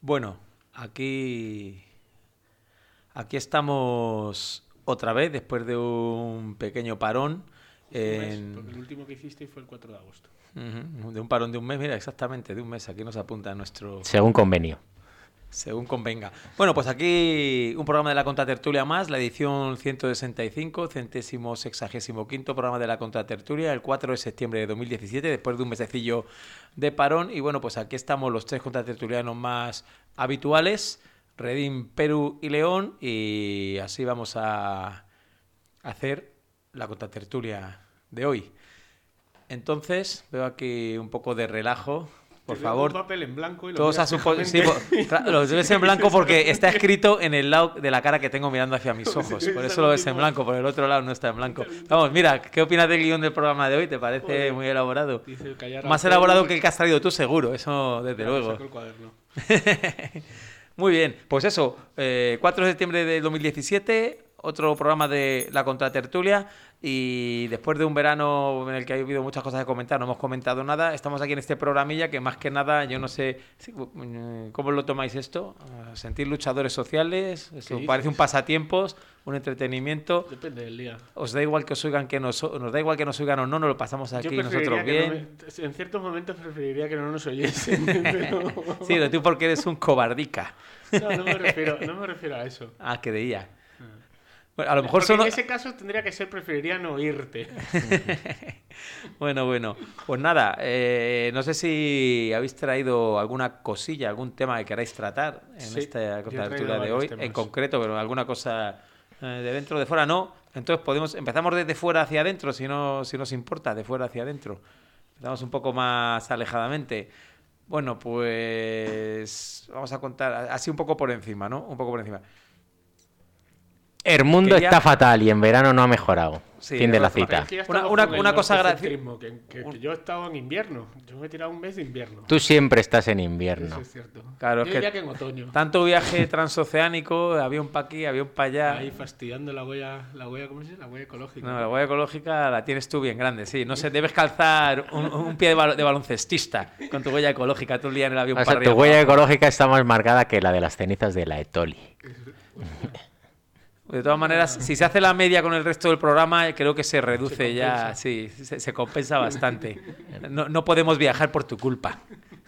Bueno, aquí estamos otra vez después de un pequeño parón. Porque el último que hiciste fue el 4 de agosto. De un parón de un mes, mira, exactamente, de un mes. Aquí nos apunta nuestro... Según convenio. Según convenga. Bueno, pues aquí un programa de la Contratertulia más, la edición 165, 165º programa de la Contratertulia, el 4 de septiembre de 2017, después de un mesecillo de parón. Y bueno, pues aquí estamos los tres contratertulianos más habituales, Redín, Perú y León, y así vamos a hacer la Contratertulia de hoy. Entonces, veo aquí un poco de relajo. Por favor, un papel en blanco y lo todos a su sí, lo ves en blanco porque está escrito en el lado de la cara que tengo mirando hacia mis ojos. Por eso lo ves en blanco, por el otro lado no está en blanco. Vamos, mira, ¿qué opinas del guión del programa de hoy? ¿Te parece muy elaborado? Más elaborado que el que has traído tú, seguro, eso desde luego. Saco el cuaderno. Muy bien, pues eso, 4 de septiembre de 2017, otro programa de la Contratertulia. Y después de un verano en el que ha habido muchas cosas que comentar, no hemos comentado nada, estamos aquí en este programilla que más que nada, yo no sé cómo lo tomáis esto, sentir luchadores sociales, eso parece un pasatiempos, un entretenimiento. Depende del día. ¿Os da igual que os oigan nos da igual que nos oigan o no, nos lo pasamos aquí nosotros bien? En ciertos momentos preferiría que no nos oyesen. Pero... Sí, pero tú porque eres un cobardica. No me refiero a eso. Ah, que de ella. Bueno, a lo mejor en ese caso tendría que ser preferiría no oírte. Bueno. Pues nada, no sé si habéis traído alguna cosilla, algún tema que queráis tratar en esta contratertulia de hoy, temas. en concreto, pero alguna cosa de dentro o de fuera no. Entonces empezamos desde fuera hacia adentro, si nos importa, de fuera hacia adentro. Empezamos un poco más alejadamente. Bueno, pues vamos a contar así un poco por encima, ¿no? Un poco por encima. El mundo está fatal y en verano no ha mejorado. Sí, fin de la cita. Una cosa graciosa. Que yo he estado en invierno. Yo me he tirado un mes de invierno. Tú siempre estás en invierno. Eso es cierto. Claro, yo diría que en otoño. Tanto viaje transoceánico, avión para aquí, avión para allá. Ahí fastidiando la huella, ¿cómo se dice? La huella ecológica. No, la huella ecológica la tienes tú bien grande, sí. No sé, debes calzar un pie de baloncestista con tu huella ecológica. Tú el día en el avión para arriba. Tu huella ecológica está más marcada que la de las cenizas de la Etoli. De todas maneras, si se hace la media con el resto del programa, creo que se reduce ya, sí, se compensa bastante. No podemos viajar por tu culpa.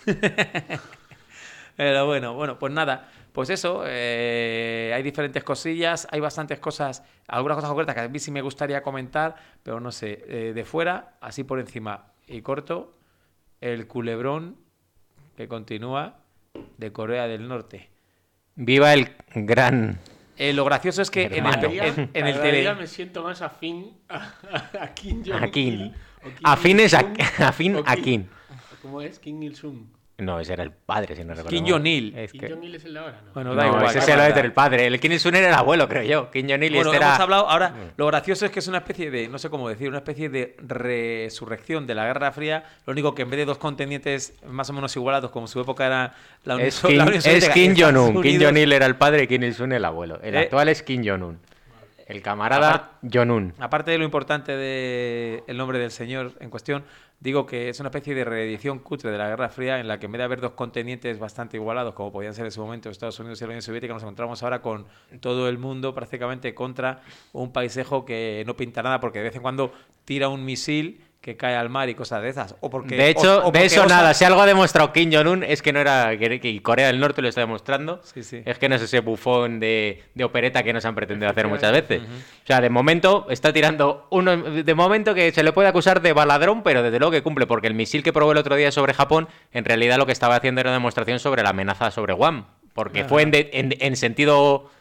Pero bueno, pues nada, pues eso, hay diferentes cosillas, hay bastantes cosas, algunas cosas concretas que a mí sí me gustaría comentar, pero no sé, de fuera, así por encima y corto, el culebrón que continúa de Corea del Norte. ¡Viva el gran... Lo gracioso es que en el tele me siento más afín a Kim Jong-il. Afín a Kim. ¿Cómo es? Kim Il-sung. No, ese era el padre, si no recuerdo. Kim Jong-il. Kim Jong-il es el de ahora, ¿no? Bueno, da igual. Ese era el padre. El Kim Il-sung era el abuelo, creo yo. Kim Jong-il bueno, era... hemos hablado ahora. Lo gracioso es que es una especie de, no sé cómo decir, una especie de resurrección de la Guerra Fría. Lo único que en vez de dos contendientes más o menos igualados, como en su época era la Unión Soviética. Es Kim Jong-un. Kim Jong-il era el padre y Kim Il-sung el abuelo. El actual es Kim Jong-un. El camarada Jong-un. Aparte de lo importante del nombre del señor en cuestión, digo que es una especie de reedición cutre de la Guerra Fría en la que en vez de haber dos contendientes bastante igualados, como podían ser en su momento Estados Unidos y la Unión Soviética, nos encontramos ahora con todo el mundo prácticamente contra un paisejo que no pinta nada porque de vez en cuando tira un misil que cae al mar y cosas de esas. O porque, de hecho, de eso nada. Si algo ha demostrado Kim Jong-un es que no era que Corea del Norte lo está demostrando. Sí. Es que no es ese bufón de opereta que nos han pretendido hacer muchas veces. O sea, de momento está tirando uno. De momento que se le puede acusar de baladrón, pero desde luego que cumple, porque el misil que probó el otro día sobre Japón, en realidad lo que estaba haciendo era una demostración sobre la amenaza sobre Guam. Porque fue en sentido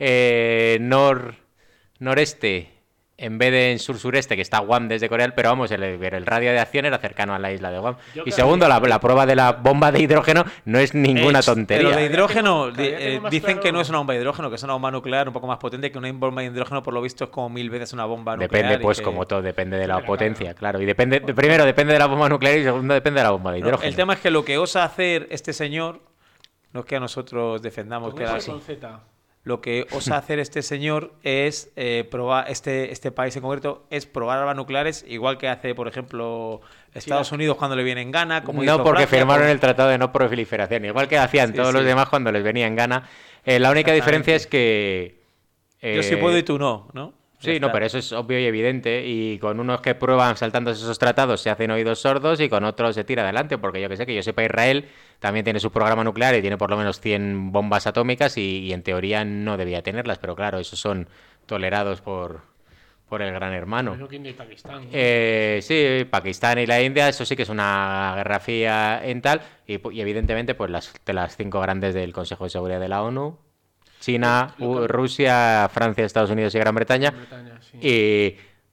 noreste. En vez de en sur-sureste, que está Guam desde Corea, pero vamos, el radio de acción era cercano a la isla de Guam. Y segundo, la prueba de la bomba de hidrógeno no es ninguna tontería. Pero de hidrógeno, dicen que no es una bomba de hidrógeno, que es una bomba nuclear un poco más potente, que una bomba de hidrógeno por lo visto es como 1000 veces una bomba nuclear. Depende, pues como todo, depende de la potencia, claro. Y primero depende de la bomba nuclear y segundo depende de la bomba de hidrógeno. El tema es que lo que osa hacer este señor, no es que a nosotros defendamos que era así. Con Z. lo que osa hacer este señor es probar, este país en concreto, es probar armas nucleares, igual que hace, por ejemplo, Estados Unidos cuando le viene en gana. Como no, hizo porque Francia, firmaron el Tratado de No Proliferación, igual que hacían todos los demás cuando les venía en gana. La única diferencia es que... yo sí puedo y tú no, ¿no? Sí, no, pero eso es obvio y evidente. Y con unos que prueban saltándose esos tratados se hacen oídos sordos y con otros se tira adelante. Porque yo que sé, que yo sepa, Israel también tiene su programa nuclear y tiene por lo menos 100 bombas atómicas y en teoría no debía tenerlas. Pero claro, esos son tolerados por el gran hermano. Creo que India y Pakistán, ¿no? Sí, Pakistán y la India, eso sí que es una guerra fría en tal. Y evidentemente, pues de las 5 grandes del Consejo de Seguridad de la ONU. China, Rusia, Francia, Estados Unidos y Gran Bretaña. Sí. Y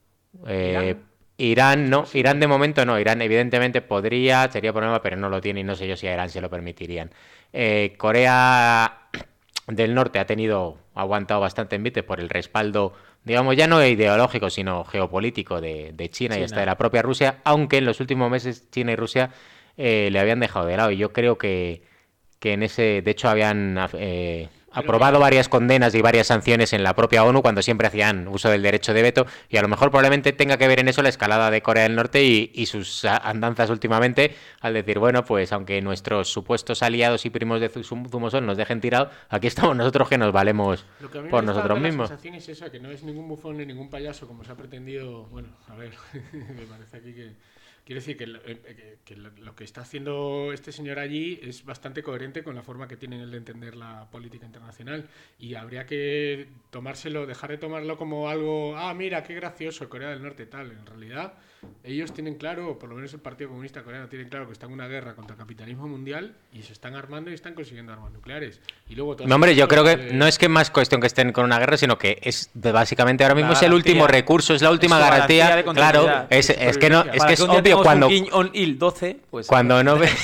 Irán, no. Irán de momento no. Irán evidentemente sería problema, pero no lo tiene y no sé yo si a Irán se lo permitirían. Corea del Norte ha aguantado bastante envite por el respaldo, digamos, ya no ideológico, sino geopolítico de China y hasta de la propia Rusia, aunque en los últimos meses China y Rusia le habían dejado de lado. Y yo creo que en ese, de hecho, habían aprobado varias condenas y varias sanciones en la propia ONU cuando siempre hacían uso del derecho de veto, y a lo mejor probablemente tenga que ver en eso la escalada de Corea del Norte y sus andanzas últimamente al decir, bueno, pues aunque nuestros supuestos aliados y primos de Zumosol nos dejen tirados, aquí estamos nosotros que nos valemos por nosotros mismos. La sensación es esa, que no es ningún bufón ni ningún payaso como se ha pretendido. Bueno, a ver, me parece aquí que... Quiero decir que lo que está haciendo este señor allí es bastante coherente con la forma que tienen de entender la política internacional, y habría que dejar de tomarlo como algo, mira, qué gracioso Corea del Norte tal. En realidad, ellos tienen claro, o por lo menos el Partido Comunista Coreano tiene claro que están en una guerra contra el capitalismo mundial y se están armando y están consiguiendo armas nucleares. Y luego no, hombre, yo creo que no es que más cuestión que estén con una guerra, sino que es básicamente ahora mismo es el último recurso, es la última garantía. Claro, es que no, es que es obvio cuando Kim Jong-il 12, pues cuando no ve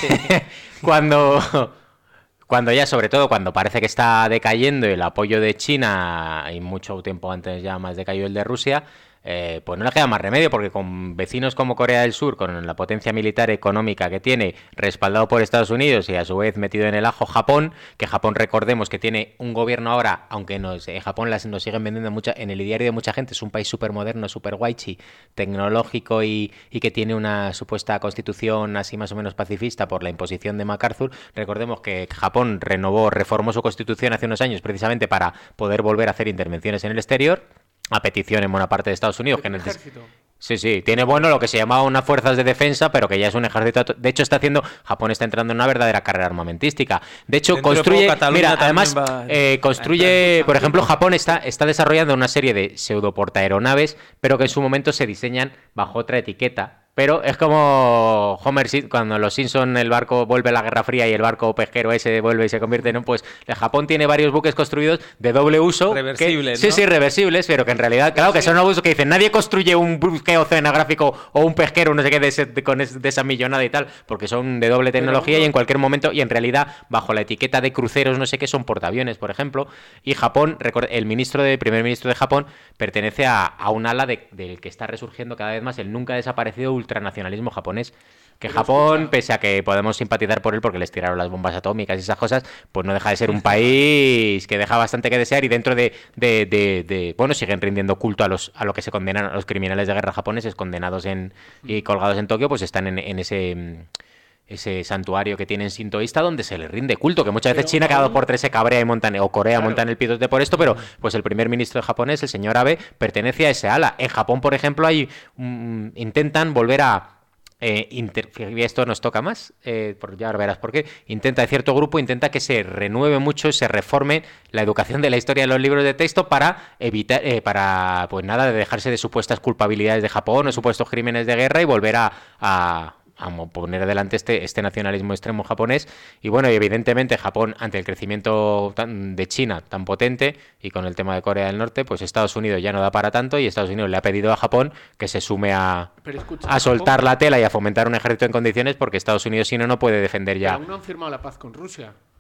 cuando ya, sobre todo cuando parece que está decayendo el apoyo de China y mucho tiempo antes ya más decayó el de Rusia, pues no le queda más remedio, porque con vecinos como Corea del Sur, con la potencia militar económica que tiene, respaldado por Estados Unidos y a su vez metido en el ajo Japón, que Japón, recordemos que tiene un gobierno ahora, aunque Japón nos siguen vendiendo en el diario de mucha gente, es un país súper moderno, súper guaychi, tecnológico y que tiene una supuesta constitución así más o menos pacifista por la imposición de MacArthur. Recordemos que Japón reformó su constitución hace unos años precisamente para poder volver a hacer intervenciones en el exterior, a petición en buena parte de Estados Unidos. Sí, tiene lo que se llamaba unas fuerzas de defensa, pero que ya es un ejército. De hecho, Japón está entrando en una verdadera carrera armamentística. De hecho, construye, por ejemplo, Japón está desarrollando una serie de pseudoportaaeronaves, pero que en su momento se diseñan bajo otra etiqueta. Pero es como Homer cuando los Simpson, el barco vuelve a la Guerra Fría y el barco pesquero ese vuelve y se convierte en pues Japón tiene varios buques construidos de doble uso. Reversibles, ¿no? Sí, reversibles, pero que en realidad, claro, que son nuevos usos, que dicen, nadie construye un buque oceanográfico o un pesquero, no sé qué, de esa millonada y tal, porque son de doble tecnología y en cualquier momento, y en realidad, bajo la etiqueta de cruceros, no sé qué, son portaaviones, por ejemplo. Y Japón, el primer ministro de Japón pertenece a un ala del que está resurgiendo cada vez más el nunca desaparecido ultranacionalismo japonés, que Japón, pese a que podemos simpatizar por él porque les tiraron las bombas atómicas y esas cosas, pues no deja de ser un país que deja bastante que desear, y dentro siguen rindiendo culto a lo que se condenan a los criminales de guerra japoneses condenados y colgados en Tokio, pues están en ese santuario que tienen sintoísta donde se les rinde culto, que muchas veces China cada 2 por 3 se cabrea y o Corea montan el pitote por esto, pero pues el primer ministro japonés, el señor Abe, pertenece a ese ala. En Japón, por ejemplo, intentan volver a y esto nos toca más, ya verás por qué. Cierto grupo intenta que se renueve mucho, se reforme la educación de la historia de los libros de texto para evitar, de dejarse de supuestas culpabilidades de Japón o supuestos crímenes de guerra y volver a poner adelante este nacionalismo extremo japonés. Y bueno, y evidentemente Japón, ante el crecimiento de China tan potente y con el tema de Corea del Norte, pues Estados Unidos ya no da para tanto, y Estados Unidos le ha pedido a Japón que se sume a soltar Japón, la tela y a fomentar un ejército en condiciones, porque Estados Unidos si no puede defender ya. Pero aún no han firmado la paz con Rusia.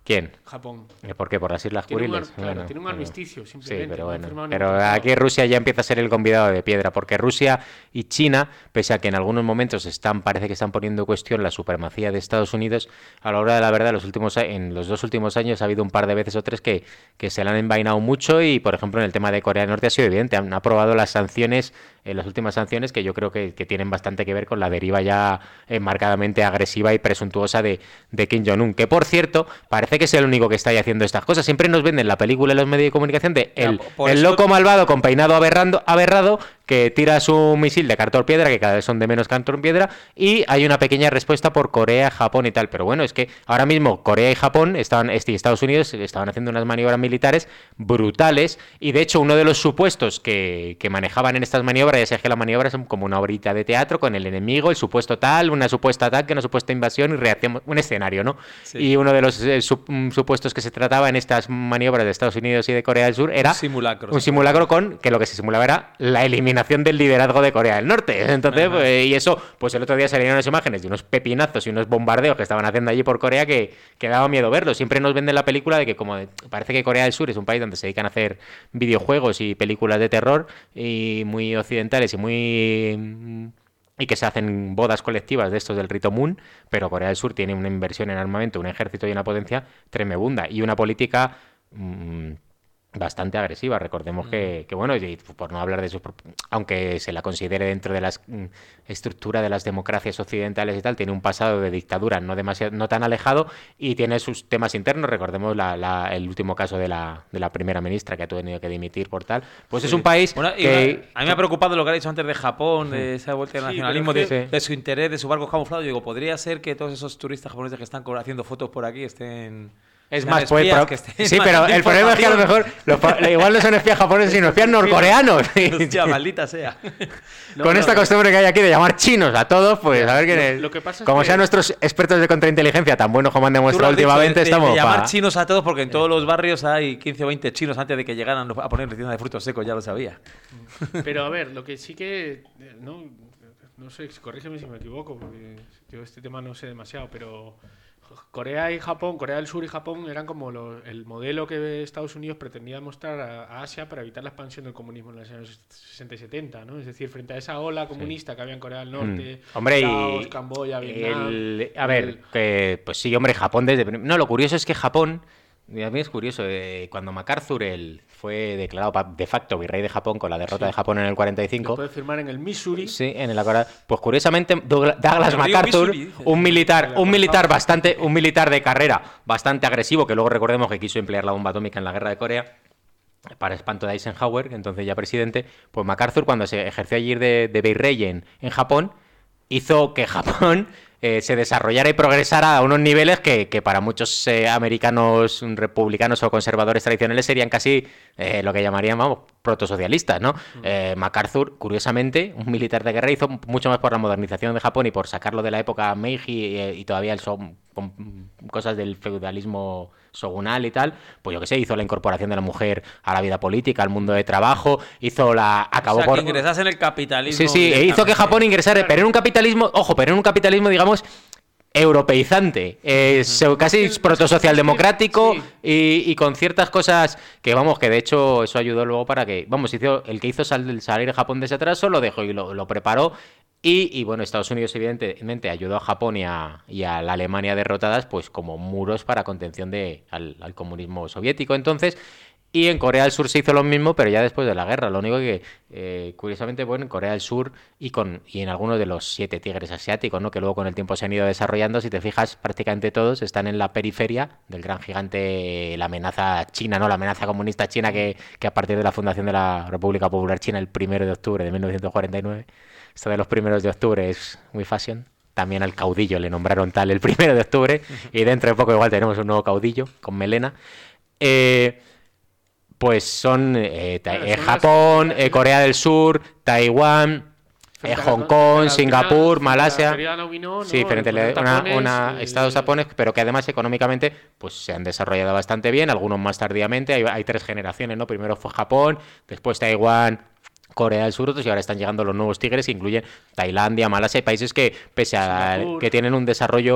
¿Quién? Japón. ¿Por qué? ¿Por las Islas Kuriles? Claro, tiene un armisticio, simplemente. Sí, pero no han bueno. firmado Pero ningún tratado. aquí Rusia ya empieza a ser el convidado de piedra, porque Rusia y China, pese a que en algunos momentos parece que están poniendo en cuestión la supremacía de Estados Unidos, a la hora de la verdad, en los 2 últimos años ha habido un par de veces o tres que se le han envainado mucho y, por ejemplo, en el tema de Corea del Norte ha sido evidente. Han aprobado las sanciones, las últimas sanciones, que yo creo que tienen bastante que ver con la deriva ya marcadamente agresiva y presuntuosa de Kim Jong-un, que, por cierto, parece que es el único que está ahí haciendo estas cosas. Siempre nos venden la película en los medios de comunicación de el loco malvado con peinado aberrado que tira su misil de cartón piedra, que cada vez son de menos cartón piedra, y hay una pequeña respuesta por Corea, Japón y tal. Pero bueno, es que ahora mismo Corea y Japón y Estados Unidos estaban haciendo unas maniobras militares brutales, y de hecho uno de los supuestos que manejaban en estas maniobras, ya sabes que las maniobras son como una obrita de teatro con el enemigo, el supuesto tal, una supuesta ataque, una supuesta invasión y reacción, un escenario, ¿no? Sí. Y uno de los supuestos que se trataba en estas maniobras de Estados Unidos y de Corea del Sur era un simulacro con que lo que se simulaba era la eliminación del liderazgo de Corea del Norte. Entonces, y eso, pues el otro día salieron unas imágenes de unos pepinazos y unos bombardeos que estaban haciendo allí por Corea que daba miedo verlo. Siempre nos venden la película de que parece que Corea del Sur es un país donde se dedican a hacer videojuegos y películas de terror y muy occidentales y que se hacen bodas colectivas de estos del rito Moon, pero Corea del Sur tiene una inversión en armamento, un ejército y una potencia tremenda y una política bastante agresiva. Recordemos que bueno, y por no hablar de sus, aunque se la considere dentro de la estructura de las democracias occidentales y tal, tiene un pasado de dictadura no tan alejado y tiene sus temas internos. Recordemos el último caso de la primera ministra que ha tenido que dimitir por tal. Pues sí. Es un país que... A mí me ha preocupado lo que ha dicho antes de Japón, de esa vuelta del nacionalismo, de su interés, de su barco camuflado. Yo digo, podría ser que todos esos turistas japoneses que están haciendo fotos por aquí estén... Es más, sí, pero el problema es que a lo mejor igual no son espías japoneses, sino espías norcoreanos. Hostia, maldita sea. Con esta costumbre que hay aquí de llamar chinos a todos, pues a ver quién es. Lo que pasa es como sean nuestros expertos de contrainteligencia tan buenos como han demostrado últimamente, estamos... De llamar chinos a todos, porque en todos los barrios hay 15 o 20 chinos antes de que llegaran a poner tienda de frutos secos, ya lo sabía. Pero a ver, lo que sí que... No sé, corrígeme si me equivoco, porque yo este tema no sé demasiado, pero... Corea del Sur y Japón eran como el modelo que Estados Unidos pretendía mostrar a Asia para evitar la expansión del comunismo en los años 60 y 70, ¿no? Es decir, frente a esa ola comunista que había en Corea del Norte, Laos, Camboya, Vietnam... pues sí, hombre, Japón desde... No, lo curioso es que Japón... A mí es curioso, cuando MacArthur fue declarado de facto virrey de Japón con la derrota de Japón en el 45... Lo puede firmar en el Missouri. Sí, pues curiosamente Douglas MacArthur, un militar de carrera bastante agresivo, que luego recordemos que quiso emplear la bomba atómica en la guerra de Corea, para espanto de Eisenhower, que entonces ya presidente, pues MacArthur, cuando se ejerció allí de virrey en Japón, hizo que Japón se desarrollara y progresara a unos niveles que para muchos americanos republicanos o conservadores tradicionales serían casi lo que llamarían, protosocialistas, ¿no? MacArthur, curiosamente, un militar de guerra, hizo mucho más por la modernización de Japón y por sacarlo de la época Meiji y todavía con cosas del feudalismo shogunal y tal, pues yo qué sé, hizo la incorporación de la mujer a la vida política, al mundo de trabajo, acabó que ingresase en el capitalismo. Sí, hizo que Japón ingresara, pero en un capitalismo, digamos, europeizante, casi protosocialdemocrático y con ciertas cosas que de hecho eso ayudó luego para que, el que hizo salir a Japón de ese atraso, lo dejó y lo preparó. Y bueno, Estados Unidos evidentemente ayudó a Japón y a la Alemania derrotadas pues como muros para contención al comunismo soviético entonces. Y en Corea del Sur se hizo lo mismo, pero ya después de la guerra. Lo único que, curiosamente, bueno, en Corea del Sur y en algunos de los 7 tigres asiáticos, ¿no? Que luego con el tiempo se han ido desarrollando, si te fijas, prácticamente todos están en la periferia del gran gigante, la amenaza china, ¿no? La amenaza comunista china que a partir de la fundación de la República Popular China el 1 de octubre de 1949... Esto de los 1 de octubre es muy fashion. También al caudillo le nombraron tal el 1 de octubre. Y dentro de poco igual tenemos un nuevo caudillo con melena. Pues son Japón, Corea del Sur, Taiwán, Hong Kong, Singapur, Malasia. Sí, frente a estados japoneses, pero que además económicamente pues se han desarrollado bastante bien, algunos más tardíamente. Hay 3 generaciones, ¿no? Primero fue Japón, después Taiwán, Corea del Sur, y ahora están llegando los nuevos tigres que incluyen Tailandia, Malasia y países que, pese a que tienen un desarrollo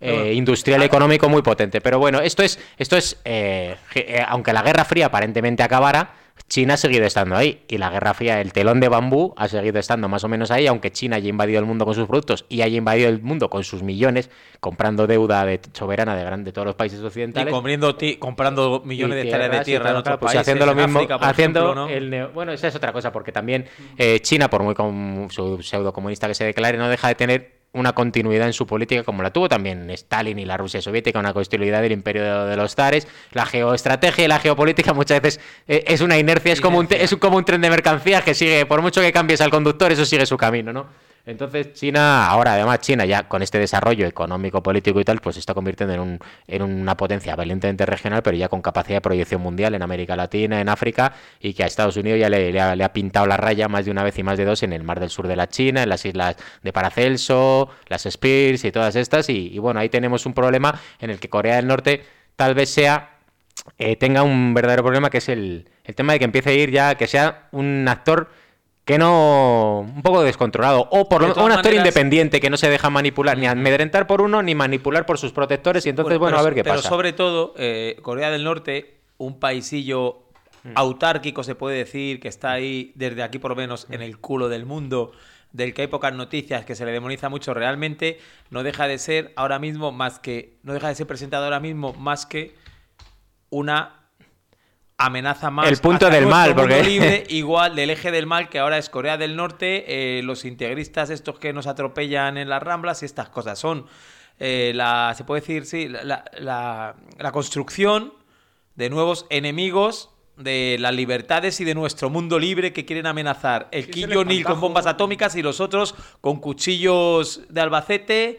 industrial y económico muy potente. Pero bueno, esto es aunque la Guerra Fría aparentemente acabara, China ha seguido estando ahí, y la Guerra Fría, el telón de bambú, ha seguido estando más o menos ahí, aunque China haya invadido el mundo con sus productos y haya invadido el mundo con sus millones, comprando deuda soberana de todos los países occidentales. Y comprando millones de hectáreas de tierra en otros países, haciendo lo mismo, África, ejemplo, ¿no? Bueno, esa es otra cosa, porque también China, por muy pseudo-comunista que se declare, no deja de tener una continuidad en su política, como la tuvo también Stalin y la Rusia soviética, una continuidad del imperio de los zares. La geoestrategia y la geopolítica muchas veces es una inercia, es como un tren de mercancías que sigue, por mucho que cambies al conductor, eso sigue su camino, ¿no? Entonces China, además China ya con este desarrollo económico, político y tal, pues se está convirtiendo en una potencia valientemente regional, pero ya con capacidad de proyección mundial en América Latina, en África, y que a Estados Unidos ya le ha pintado la raya más de una vez y más de dos en el mar del sur de la China, en las islas de Paracelso, las Spears y todas estas, y bueno, ahí tenemos un problema en el que Corea del Norte tal vez tenga un verdadero problema, que es el tema de que empiece a ir ya, que sea un actor que no, un poco descontrolado, o por lo menos un actor independiente que no se deja manipular, ni amedrentar por uno, ni manipular por sus protectores, y entonces, bueno, a ver qué pasa. Pero sobre todo, Corea del Norte, un paisillo autárquico, se puede decir, que está ahí, desde aquí por lo menos, en el culo del mundo, del que hay pocas noticias, que se le demoniza mucho, realmente no deja de ser ahora mismo no deja de ser presentado ahora mismo más que una amenaza más el punto del mal, porque libre, igual del eje del mal, que ahora es Corea del Norte, los integristas estos que nos atropellan en las Ramblas y estas cosas son se puede decir, sí, la construcción de nuevos enemigos de las libertades y de nuestro mundo libre, que quieren amenazar el Kim Jong-il con bombas atómicas y los otros con cuchillos de Albacete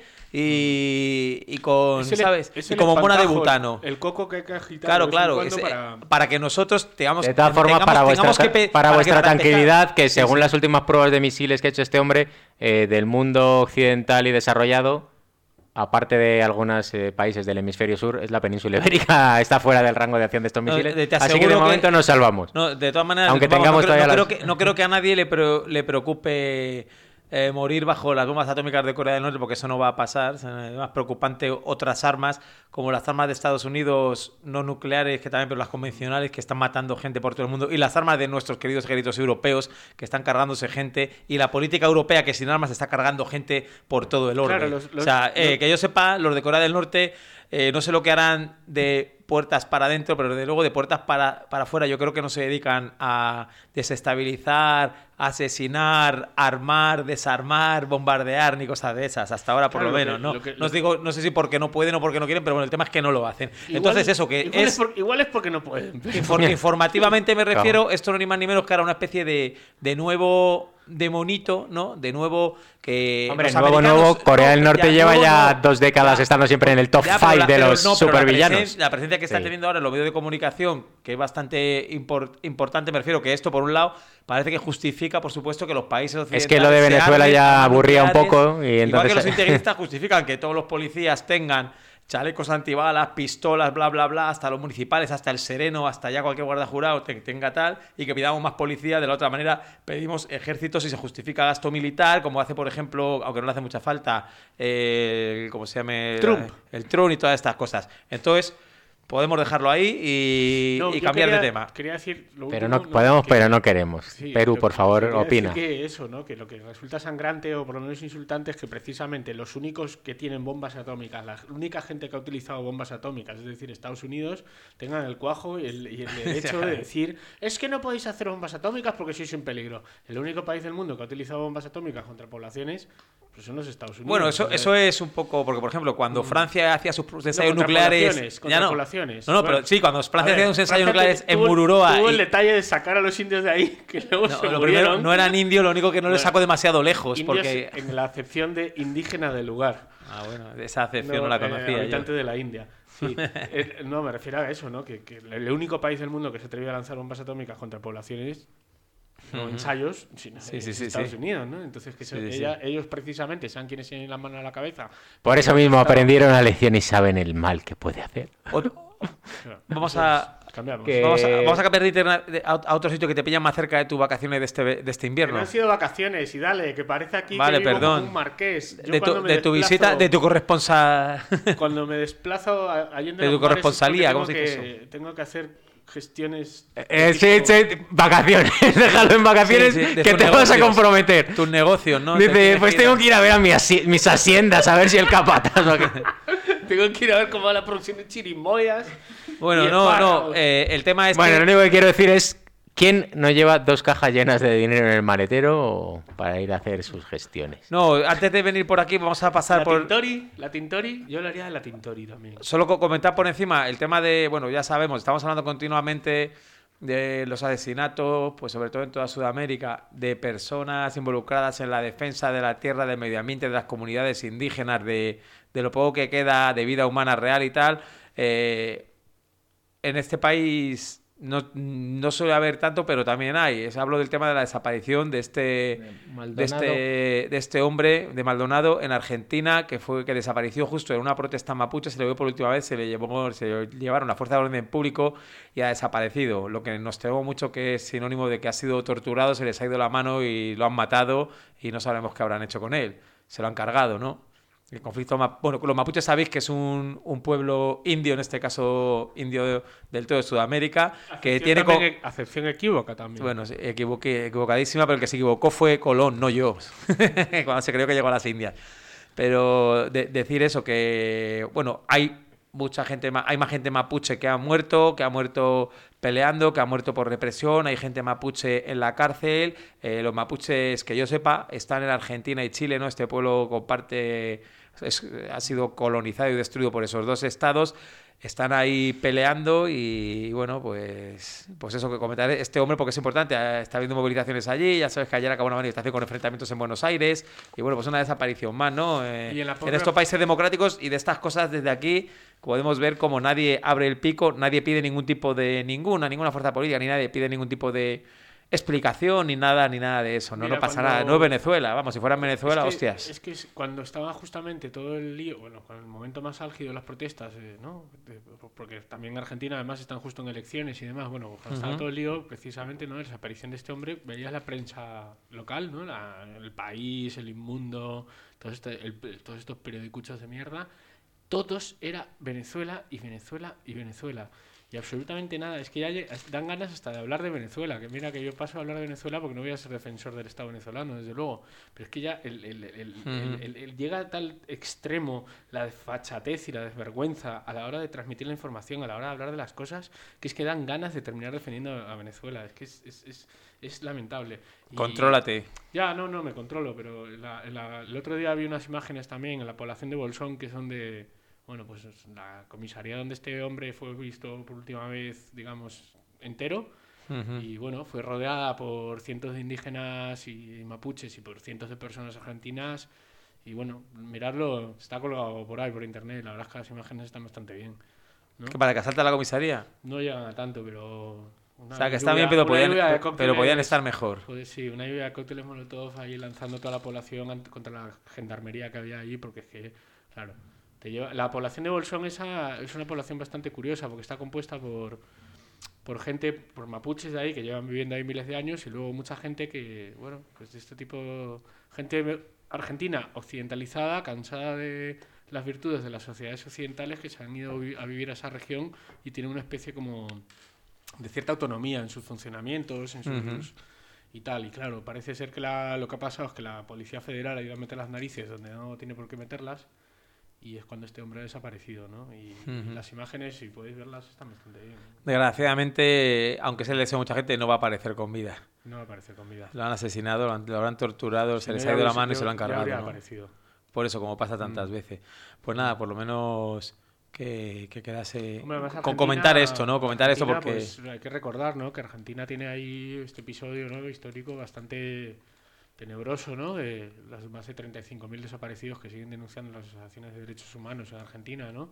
y con, ¿sabes? Y como mona de butano. El coco que hay que agitar. Claro, para que nosotros tengamos... De todas formas, para vuestra tranquilidad, que según las últimas pruebas de misiles que ha hecho este hombre, del mundo occidental y desarrollado, aparte de algunos países del hemisferio sur, es la península ibérica, está fuera del rango de acción de estos misiles. Así que de momento nos salvamos. No, de todas maneras, aunque tengamos no creo que a nadie le preocupe morir bajo las bombas atómicas de Corea del Norte, porque eso no va a pasar. Es más preocupante otras armas, como las armas de Estados Unidos, no nucleares, que también, pero las convencionales, que están matando gente por todo el mundo, y las armas de nuestros queridos ejércitos europeos, que están cargándose gente, y la política europea, que sin armas está cargando gente por todo el orbe. Claro, que yo sepa, los de Corea del Norte, no sé lo que harán de puertas para adentro, pero desde luego de puertas para afuera yo creo que no se dedican a desestabilizar, asesinar, armar, desarmar, bombardear ni cosas de esas, hasta ahora por lo menos, ¿no? No os digo, no sé si porque no pueden o porque no quieren, pero bueno, el tema es que no lo hacen. Entonces eso, que igual es porque no pueden. Informativamente me refiero, esto no ni más ni menos que era una especie de nuevo demonito, ¿no? De nuevo que... Hombre, nuevo, Corea del Norte lleva ya 2 décadas estando siempre en el top 5 de los supervillanos. La presencia que está teniendo ahora en los medios de comunicación, que es bastante importante, me refiero que esto, por un lado, parece que justifica, por supuesto, que los países occidentales... Es que lo de Venezuela ya aburría un poco. Y entonces... Igual que los integristas justifican que todos los policías tengan chalecos antibalas, pistolas, bla, bla, bla, hasta los municipales, hasta el sereno, hasta ya cualquier guardia jurado tenga tal, y que pidamos más policía. De la otra manera pedimos ejércitos y se justifica gasto militar, como hace, por ejemplo, aunque no le hace mucha falta, ¿cómo se llama? Trump. El Trump y todas estas cosas. Entonces, podemos dejarlo ahí y cambiar de tema. Quería decir pero no podemos, pero no queremos. Sí, Perú, por favor, opina. Que eso, ¿no? Que lo que resulta sangrante o por lo menos insultante es que precisamente los únicos que tienen bombas atómicas, la única gente que ha utilizado bombas atómicas, es decir, Estados Unidos, tengan el cuajo y el derecho de decir: es que no podéis hacer bombas atómicas porque sois un peligro. El único país del mundo que ha utilizado bombas atómicas contra poblaciones, pues son los Estados Unidos. Bueno, eso es un poco... Porque, por ejemplo, cuando Francia hacía sus ensayos nucleares... No, pero sí, cuando Francia hacía unos ensayos nucleares en Mururoa... Tuvo el detalle de sacar a los indios de ahí, que luego se murieron. Primero, no eran indios, lo único que no les sacó demasiado lejos. Porque en la acepción de indígena del lugar. Ah, bueno, esa acepción no la conocía habitante de la India. Sí. No, me refiero a eso, ¿no? Que el único país del mundo que se atrevió a lanzar bombas atómicas contra poblaciones... No ensayos, sino Estados Unidos, ¿no? Entonces, ellos precisamente saben quiénes tienen la mano a la cabeza. Por eso mismo aprendieron la lección y saben el mal que puede hacer. Vamos a... Cambiamos. Que- Vamos a cambiar de internet a otro sitio que te pillan más cerca de tus vacaciones de este Que invierno. no han sido vacaciones y dale, que parece aquí Vale, que vivo perdón. como un marqués. Yo De cuando tu, me de tu desplazo- visita, de tu corresponsal. Cuando me desplazo a Allende De tu los Mares es corresponsalía, porque ¿cómo se dice tengo que hacer gestiones... Sí, vacaciones. Déjalo en vacaciones, Sí, sí, de que tus te vas a negocios. comprometer. Tus negocios, ¿no? Dice, pues tengo que ir a ver a mis haciendas, a ver si el capataz... va Tengo que ir a ver cómo va la producción de chirimoyas. Bueno, y no, espárragos. el tema es Bueno, que... lo único que quiero decir es... ¿Quién no lleva 2 cajas llenas de dinero en el maletero para ir a hacer sus gestiones? No, antes de venir por aquí vamos a pasar por... La Tintori, yo hablaría de la Tintori también. Solo comentar por encima el tema de... Bueno, ya sabemos, estamos hablando continuamente de los asesinatos, pues sobre todo en toda Sudamérica, de personas involucradas en la defensa de la tierra, del medio ambiente, de las comunidades indígenas, de lo poco que queda de vida humana real y tal. En este país no suele haber tanto, pero también hay. Hablo del tema de la desaparición de este hombre de Maldonado en Argentina, que desapareció justo en una protesta mapuche, se le vio por última vez, se llevaron la fuerza de orden público y ha desaparecido. Lo que nos temo mucho que es sinónimo de que ha sido torturado, se les ha ido la mano y lo han matado y no sabemos qué habrán hecho con él. Se lo han cargado, ¿no? El conflicto, bueno, los mapuches sabéis que es un pueblo indio, en este caso indio del todo de Sudamérica, que tiene... Acepción equívoca también. Bueno, sí, equivocadísima, pero el que se equivocó fue Colón, no yo, cuando se creyó que llegó a las Indias. Pero decir eso, que bueno, hay más gente mapuche que ha muerto peleando, que ha muerto por represión, hay gente mapuche en la cárcel, los mapuches, que yo sepa, están en Argentina y Chile, ¿no? Este pueblo ha sido colonizado y destruido por esos dos estados, están ahí peleando y bueno, pues eso que comentar este hombre porque es importante, está habiendo movilizaciones allí, ya sabes que ayer acabó una manifestación con enfrentamientos en Buenos Aires y bueno, pues una desaparición más, ¿no? Y en En estos países democráticos y de estas cosas desde aquí podemos ver como nadie abre el pico, nadie pide ningún tipo de ninguna fuerza política, ni nadie pide ningún tipo de explicación ni nada de eso, no, Mira, no pasa cuando- nada, no es Venezuela, vamos, si fuera en Venezuela, Es que- hostias. Es que cuando estaba justamente todo el lío, bueno, con el momento más álgido de las protestas, ¿no? Porque también en Argentina además están justo en elecciones y demás, bueno, cuando estaba todo el lío, precisamente, ¿no? La desaparición de este hombre, veías la prensa local, ¿no? El País, El Inmundo, todos estos periodicuchos de mierda, todos era Venezuela y Venezuela y Venezuela. Y absolutamente nada. Es que ya dan ganas hasta de hablar de Venezuela. Que mira que yo paso a hablar de Venezuela porque no voy a ser defensor del Estado venezolano, desde luego. Pero es que ya llega a tal extremo la desfachatez y la desvergüenza a la hora de transmitir la información, a la hora de hablar de las cosas, que es que dan ganas de terminar defendiendo a Venezuela. Es que es lamentable. Y Contrólate. ya, no, me controlo, pero el otro día vi unas imágenes también en la población de Bolsón que son de... Bueno, pues la comisaría donde este hombre fue visto por última vez, digamos, entero. Y bueno, fue rodeada por cientos de indígenas y mapuches y por cientos de personas argentinas. Y bueno, mirarlo, está colgado por ahí, por internet. La verdad es que las imágenes están bastante bien, ¿no? ¿Que para que asalte a la comisaría? No llegan a tanto, pero... O sea, que está bien, pero podían estar mejor. Pues sí, una lluvia de cócteles molotov ahí lanzando toda la población contra la gendarmería que había allí, porque es que, claro... La población de Bolsón es una población bastante curiosa porque está compuesta por gente, por mapuches de ahí que llevan viviendo ahí miles de años y luego mucha gente que, bueno, pues de este tipo, gente argentina occidentalizada, cansada de las virtudes de las sociedades occidentales que se han ido a vivir a esa región y tienen una especie como de cierta autonomía en sus funcionamientos, en sus... y tal, y claro, parece ser que lo que ha pasado es que la Policía Federal ha ido a meter las narices donde no tiene por qué meterlas. Y es cuando este hombre ha desaparecido, ¿no? Y las imágenes, si podéis verlas, están bastante bien. Desgraciadamente, aunque se le desea a mucha gente, no va a aparecer con vida. No va a aparecer con vida. Lo han asesinado, lo habrán torturado, Si se no, les ya ha ido la habría- mano y ya- se lo han ya cargado, habría ¿no? aparecido. Por eso, como pasa tantas veces. Pues nada, por lo menos que quedase Hombre, además con Argentina- comentar esto, ¿no? Comentar esto Argentina, porque... pues, hay que recordar, ¿no? Que Argentina tiene ahí este episodio, ¿no? Histórico bastante tenebroso, ¿no? De los más de 35.000 desaparecidos que siguen denunciando las asociaciones de derechos humanos en Argentina, ¿no?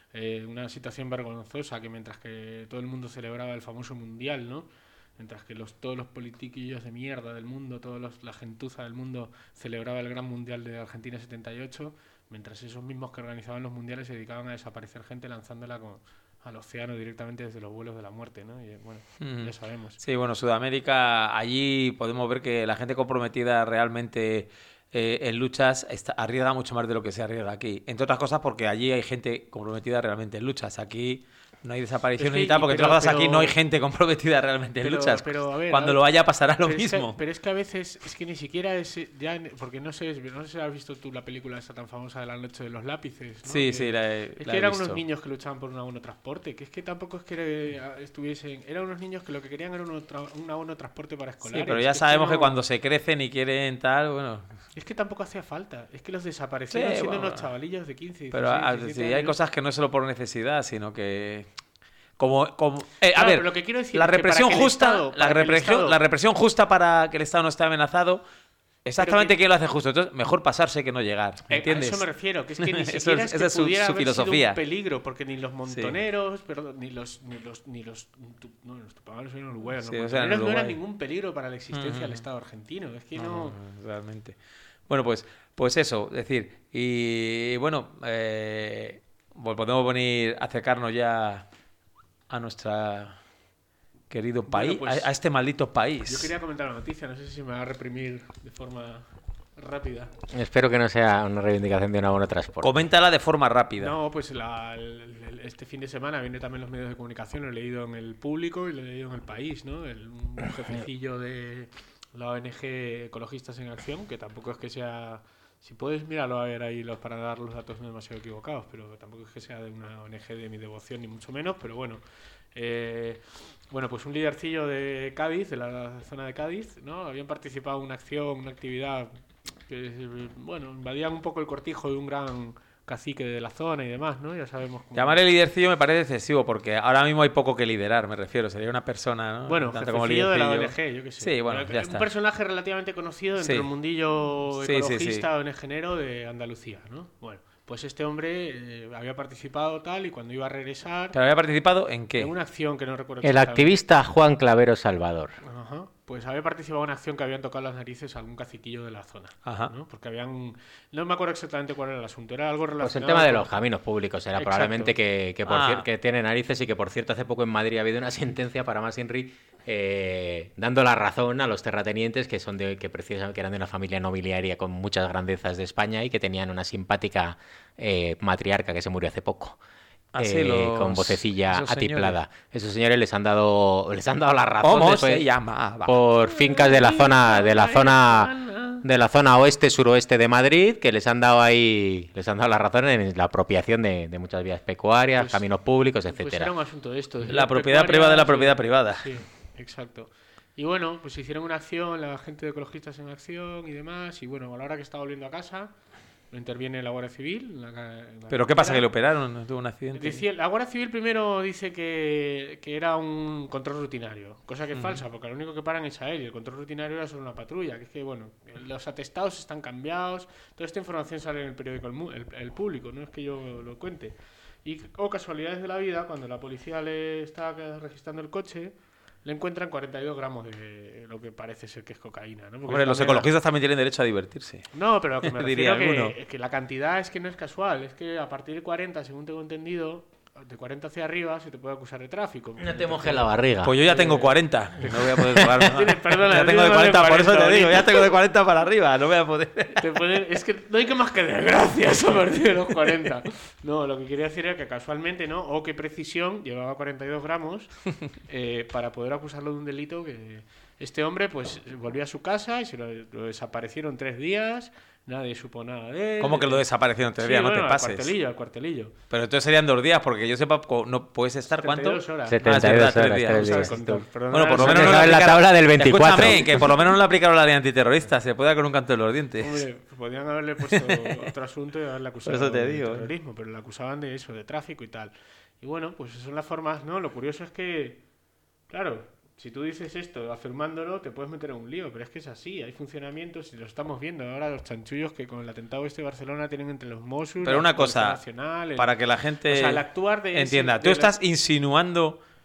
Una situación vergonzosa que mientras que todo el mundo celebraba el famoso Mundial, ¿no? Mientras que todos los politiquillos de mierda del mundo, la gentuza del mundo celebraba el Gran Mundial de Argentina 78, mientras esos mismos que organizaban los mundiales se dedicaban a desaparecer gente lanzándola al océano directamente desde los vuelos de la muerte, ¿no? Y bueno, ya sabemos. Sí, bueno, Sudamérica, allí podemos ver que la gente comprometida realmente en luchas arriesga mucho más de lo que se arriesga aquí. Entre otras cosas porque allí hay gente comprometida realmente en luchas. Aquí no hay desapariciones y tal, porque entre otras cosas aquí no hay gente comprometida realmente en luchas. Pero, a ver, cuando lo haya pasará lo pero mismo. pero es que a veces, es que ni siquiera es... porque no sé si has visto tú la película esa tan famosa de la noche de los lápices, ¿no? Sí, sí, Es que eran unos niños que luchaban por un abono transporte, que es que tampoco es que estuviesen... Eran unos niños que lo que querían era un abono transporte para escolares. Sí, pero ya sabemos que cuando se crecen y quieren tal, bueno... Es que tampoco hacía falta. Es que los desaparecieron siendo unos chavalillos de 15, 16, pero sí, hay cosas que no es solo por necesidad, sino que... a ver, lo que quiero decir la es que represión para que el justa, Estado- la para que el represión, Estado- la represión justa para que el Estado no esté amenazado, exactamente Pero que- quién lo hace justo. Entonces, mejor pasarse que no llegar, ¿me entiendes? A eso me refiero, que es que ni Eso siquiera es- es esa que es su pudiera haber filosofía. sido un peligro, porque ni los montoneros, perdón, ni los tupamaros eran uruguayos, Sí, los o sea, en montoneros no eran Uruguay. ningún peligro para la existencia del Estado argentino. Es que no... Realmente. Bueno, pues eso, es decir, y bueno, podemos venir a acercarnos ya a nuestro querido país, pues, a este maldito país. Yo quería comentar una noticia, no sé si me va a reprimir de forma rápida. Espero que no sea una reivindicación de un abono transporte. Coméntala de forma rápida. No, pues este fin de semana viene también los medios de comunicación, lo he leído en El Público y lo he leído en El País, ¿no? Un jefecillo de la ONG Ecologistas en Acción, que tampoco es que sea... Si puedes, míralo a ver ahí para dar los datos no demasiado equivocados, pero tampoco es que sea de una ONG de mi devoción, ni mucho menos, pero bueno. Bueno, pues un lidercillo de Cádiz, de la zona de Cádiz, ¿no? Habían participado en una acción, una actividad que, bueno, invadían un poco el cortijo de un gran cacique de la zona y demás, ¿no? Ya sabemos cómo... Llamar el lidercillo me parece excesivo, porque ahora mismo hay poco que liderar, me refiero. Sería una persona, ¿no? Bueno, Tanto como jefecillo de la lidercillo. ONG, yo qué sé. Sí, bueno, ya Un está. personaje relativamente conocido dentro Sí. del mundillo Sí, sí, sí. ecologista ONG-nero de Andalucía, ¿no? Bueno, pues este hombre había participado tal y cuando iba a regresar ¿Pero había participado en qué? en una acción que no recuerdo El exactamente. activista Juan Clavero Salvador. Ajá. Pues había participado en una acción que habían tocado las narices a algún caciquillo de la zona. Ajá. ¿no? Porque habían... No me acuerdo exactamente cuál era el asunto. Era algo relacionado Pues el tema de con- los caminos públicos era Exacto. probablemente que tiene narices y que, por cierto, hace poco en Madrid ha habido una sentencia para más Inri dando la razón a los terratenientes que que eran de una familia nobiliaria con muchas grandezas de España y que tenían una simpática matriarca que se murió hace poco. Con vocecilla esos atiplada. Esos señores les han dado la razón ¿Cómo después se llama? por fincas de la zona oeste suroeste de Madrid, que les han dado la razón en la apropiación de muchas vías pecuarias, Pues- caminos públicos, Pues etcétera. era un asunto de esto. de La propiedad privada de la propiedad privada. Sí, exacto. Y bueno, pues hicieron una acción, la gente de Ecologistas en Acción y demás. Y bueno, a la hora que estaba volviendo a casa, interviene la Guardia Civil. ¿Pero qué pasa? ¿Que le operaron? ¿Tuvo un accidente? La Guardia Civil primero dice que era un control rutinario, cosa que es falsa, porque lo único que paran es a él, y el control rutinario era solo una patrulla, que es que, bueno, los atestados están cambiados, toda esta información sale en el periódico El Público, no es que yo lo cuente. Y, casualidades de la vida, cuando la policía le está registrando el coche, le encuentran 42 gramos de lo que parece ser que es cocaína, ¿no? Porque Hombre, los también- ecologistas también tienen derecho a divertirse. No, pero lo que me Diría refiero alguno. que la cantidad es que no es casual. Es que a partir de 40, según tengo entendido, de 40 hacia arriba se te puede acusar de tráfico. No te mojes la barriga. Pues yo ya tengo 40. No voy a poder pagar más. Perdona, Ya yo tengo de no 40, de por eso te 40 digo, ya ahorita. tengo de 40 para arriba. No voy a poder. Es que no hay que más que desgracias a partir de los 40. No, lo que quería decir era que casualmente, ¿no? O qué precisión, llevaba 42 gramos para poder acusarlo de un delito que... Este hombre, pues, volvió a su casa y lo desaparecieron 3 días, nadie supo nada de él. ¿Cómo que lo desaparecieron 3 Sí, días? No bueno, te pases. Al cuartelillo. Pero entonces serían 2 días, porque yo sepa, no puedes estar cuánto. 72 horas. 72 verdad, 3 horas, días. 3 No sabes días. contar, perdona. Bueno, por lo Eso menos que no estaba le en la aplicaron- tabla del 24. Escúchame, que por lo menos no le aplicaron la ley antiterrorista. Se puede dar con un canto de los dientes. Hombre, podían haberle puesto otro asunto y haberle acusado Por eso te de digo, terrorismo, pero le acusaban de eso, de tráfico y tal. Y bueno, pues son las formas, ¿no? Lo curioso es que, claro, si tú dices esto afirmándolo, te puedes meter en un lío, pero es que es así, hay funcionamientos y lo estamos viendo ahora, los chanchullos que con el atentado este de Barcelona tienen entre los Mossos, Pero una cosa, Nacional, para que la gente o sea, el actuar de entienda. ese- Tú de estás insinuando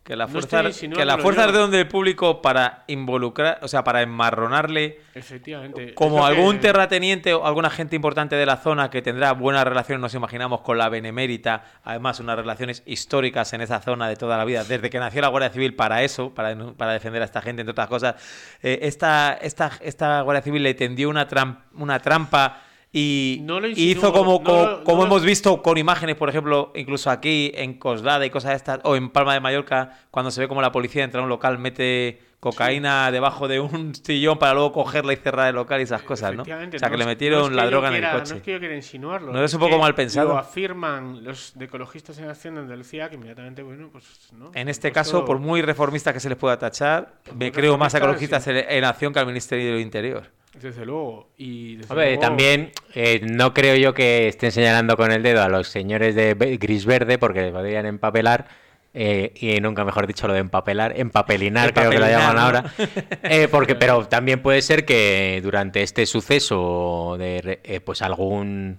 Que la No fuerza, estoy que insinuándolo la fuerza yo. de donde el público para involucrar, o sea, para enmarronarle, Efectivamente. como Es lo algún que- terrateniente o alguna gente importante de la zona que tendrá buenas relaciones, nos imaginamos, con la Benemérita, además unas relaciones históricas en esa zona de toda la vida, desde que nació la Guardia Civil para eso, para defender a esta gente, entre otras cosas. Esta Guardia Civil le tendió una trampa y No lo y hizo insinúo, como no lo- hemos visto con imágenes, por ejemplo, incluso aquí en Coslada y cosas de estas, o en Palma de Mallorca, cuando se ve como la policía entra a un local, mete cocaína debajo de un sillón para luego cogerla y cerrar el local y esas cosas, ¿no? O Efectivamente, sea, que no le es- metieron no es que la yo droga en el quiera- coche. No es que yo quiera insinuarlo. ¿No eres un que poco mal pensado? Lo afirman los de Ecologistas en Acción de Andalucía, que inmediatamente, bueno, pues no. En este Pues caso, todo- por muy reformista que se les pueda tachar, me muy creo más reformistas, ecologistas sí. en acción que al Ministerio del Interior. Desde luego. Y desde Hombre, luego- también no creo yo que estén señalando con el dedo a los señores de gris verde porque podrían empapelar, y nunca mejor dicho lo de empapelinar, creo que lo Empapelinar, llaman ¿no? ahora. Pero también puede ser que durante este suceso pues algún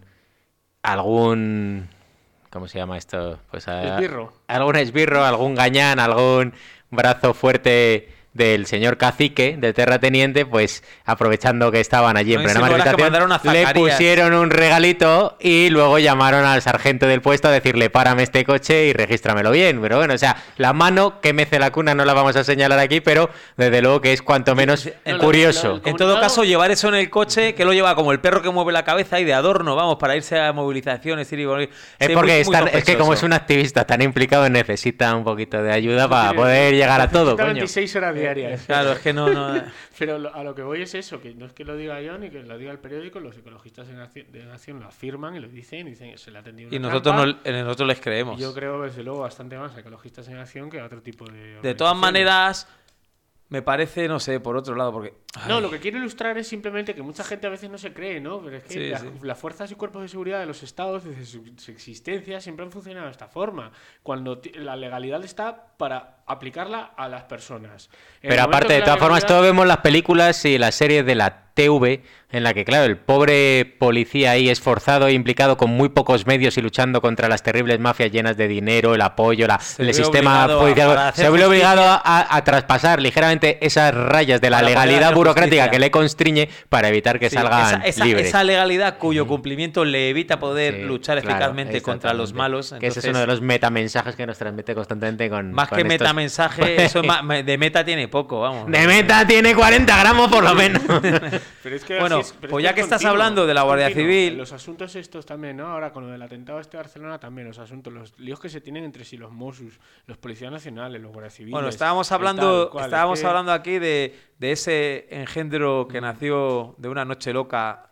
¿cómo se llama esto? Pues Esbirro. algún esbirro, algún gañán, algún brazo fuerte del señor cacique, del terrateniente, pues aprovechando que estaban allí en No plena insinuarás que manifestación, mandaron a le Zacarías. pusieron un regalito y luego llamaron al sargento del puesto a decirle párame este coche y regístramelo bien. Pero bueno, o sea, la mano que mece la cuna no la vamos a señalar aquí, pero desde luego que es cuanto menos No, curioso. el En todo comunicado- caso, llevar eso en el coche, que lo lleva como el perro que mueve la cabeza y de adorno, vamos, para irse a movilizaciones, ir y volver. Es Sí, porque muy es que como es sospechoso. un activista tan implicado necesita un poquito de ayuda para Tiene- poder llegar a todo, necesita coño. 26 horas diarias. Claro, es que no. Pero a lo que voy es eso, que no es que lo diga yo ni que lo diga el periódico, los ecologistas en acción lo afirman y lo dicen que se le ha atendido una Y nosotros, trampa. nosotros les creemos. Y yo creo, desde luego, bastante más a ecologistas en acción que a otro tipo de De todas organizaciones. maneras, me parece, no sé, por otro lado, porque. No, Ay, lo que quiero ilustrar es simplemente que mucha gente a veces no se cree, ¿no? Pero es que Sí, las sí. las fuerzas y cuerpos de seguridad de los estados, desde su existencia, siempre han funcionado de esta forma. Cuando la legalidad está para aplicarla a las personas. En el Pero momento aparte, que de la todas formas, legalidad- todos vemos las películas y las series de la TV, en la que, claro, el pobre policía ahí esforzado e implicado con muy pocos medios y luchando contra las terribles mafias llenas de dinero, el apoyo, Se el ve sistema obligado judicial, para hacer se ve justicia. obligado a traspasar ligeramente esas rayas de la Para poder legalidad hacer burocrática justicia. que le constriñe para evitar que sí, salgan libres. esa legalidad cuyo cumplimiento le evita poder Sí, luchar claro, eficazmente contra los exactamente. malos. Que ese es entonces, uno de los metamensajes que nos transmite constantemente con más con que estos- metamensaje, eso es de meta tiene poco, vamos. De meta tiene 40 gramos por lo menos. Pero es que Bueno, así pero pues es ya que estás continuo, hablando de la es Guardia continuo. Civil- Los asuntos estos también, ¿no? Ahora con lo del atentado este de Barcelona también, los asuntos, los líos que se tienen entre sí, los Mossos, los policías nacionales, los guardias civiles. Bueno, estábamos el hablando, tal, cual, estábamos es que- hablando aquí de ese engendro que nació de una noche loca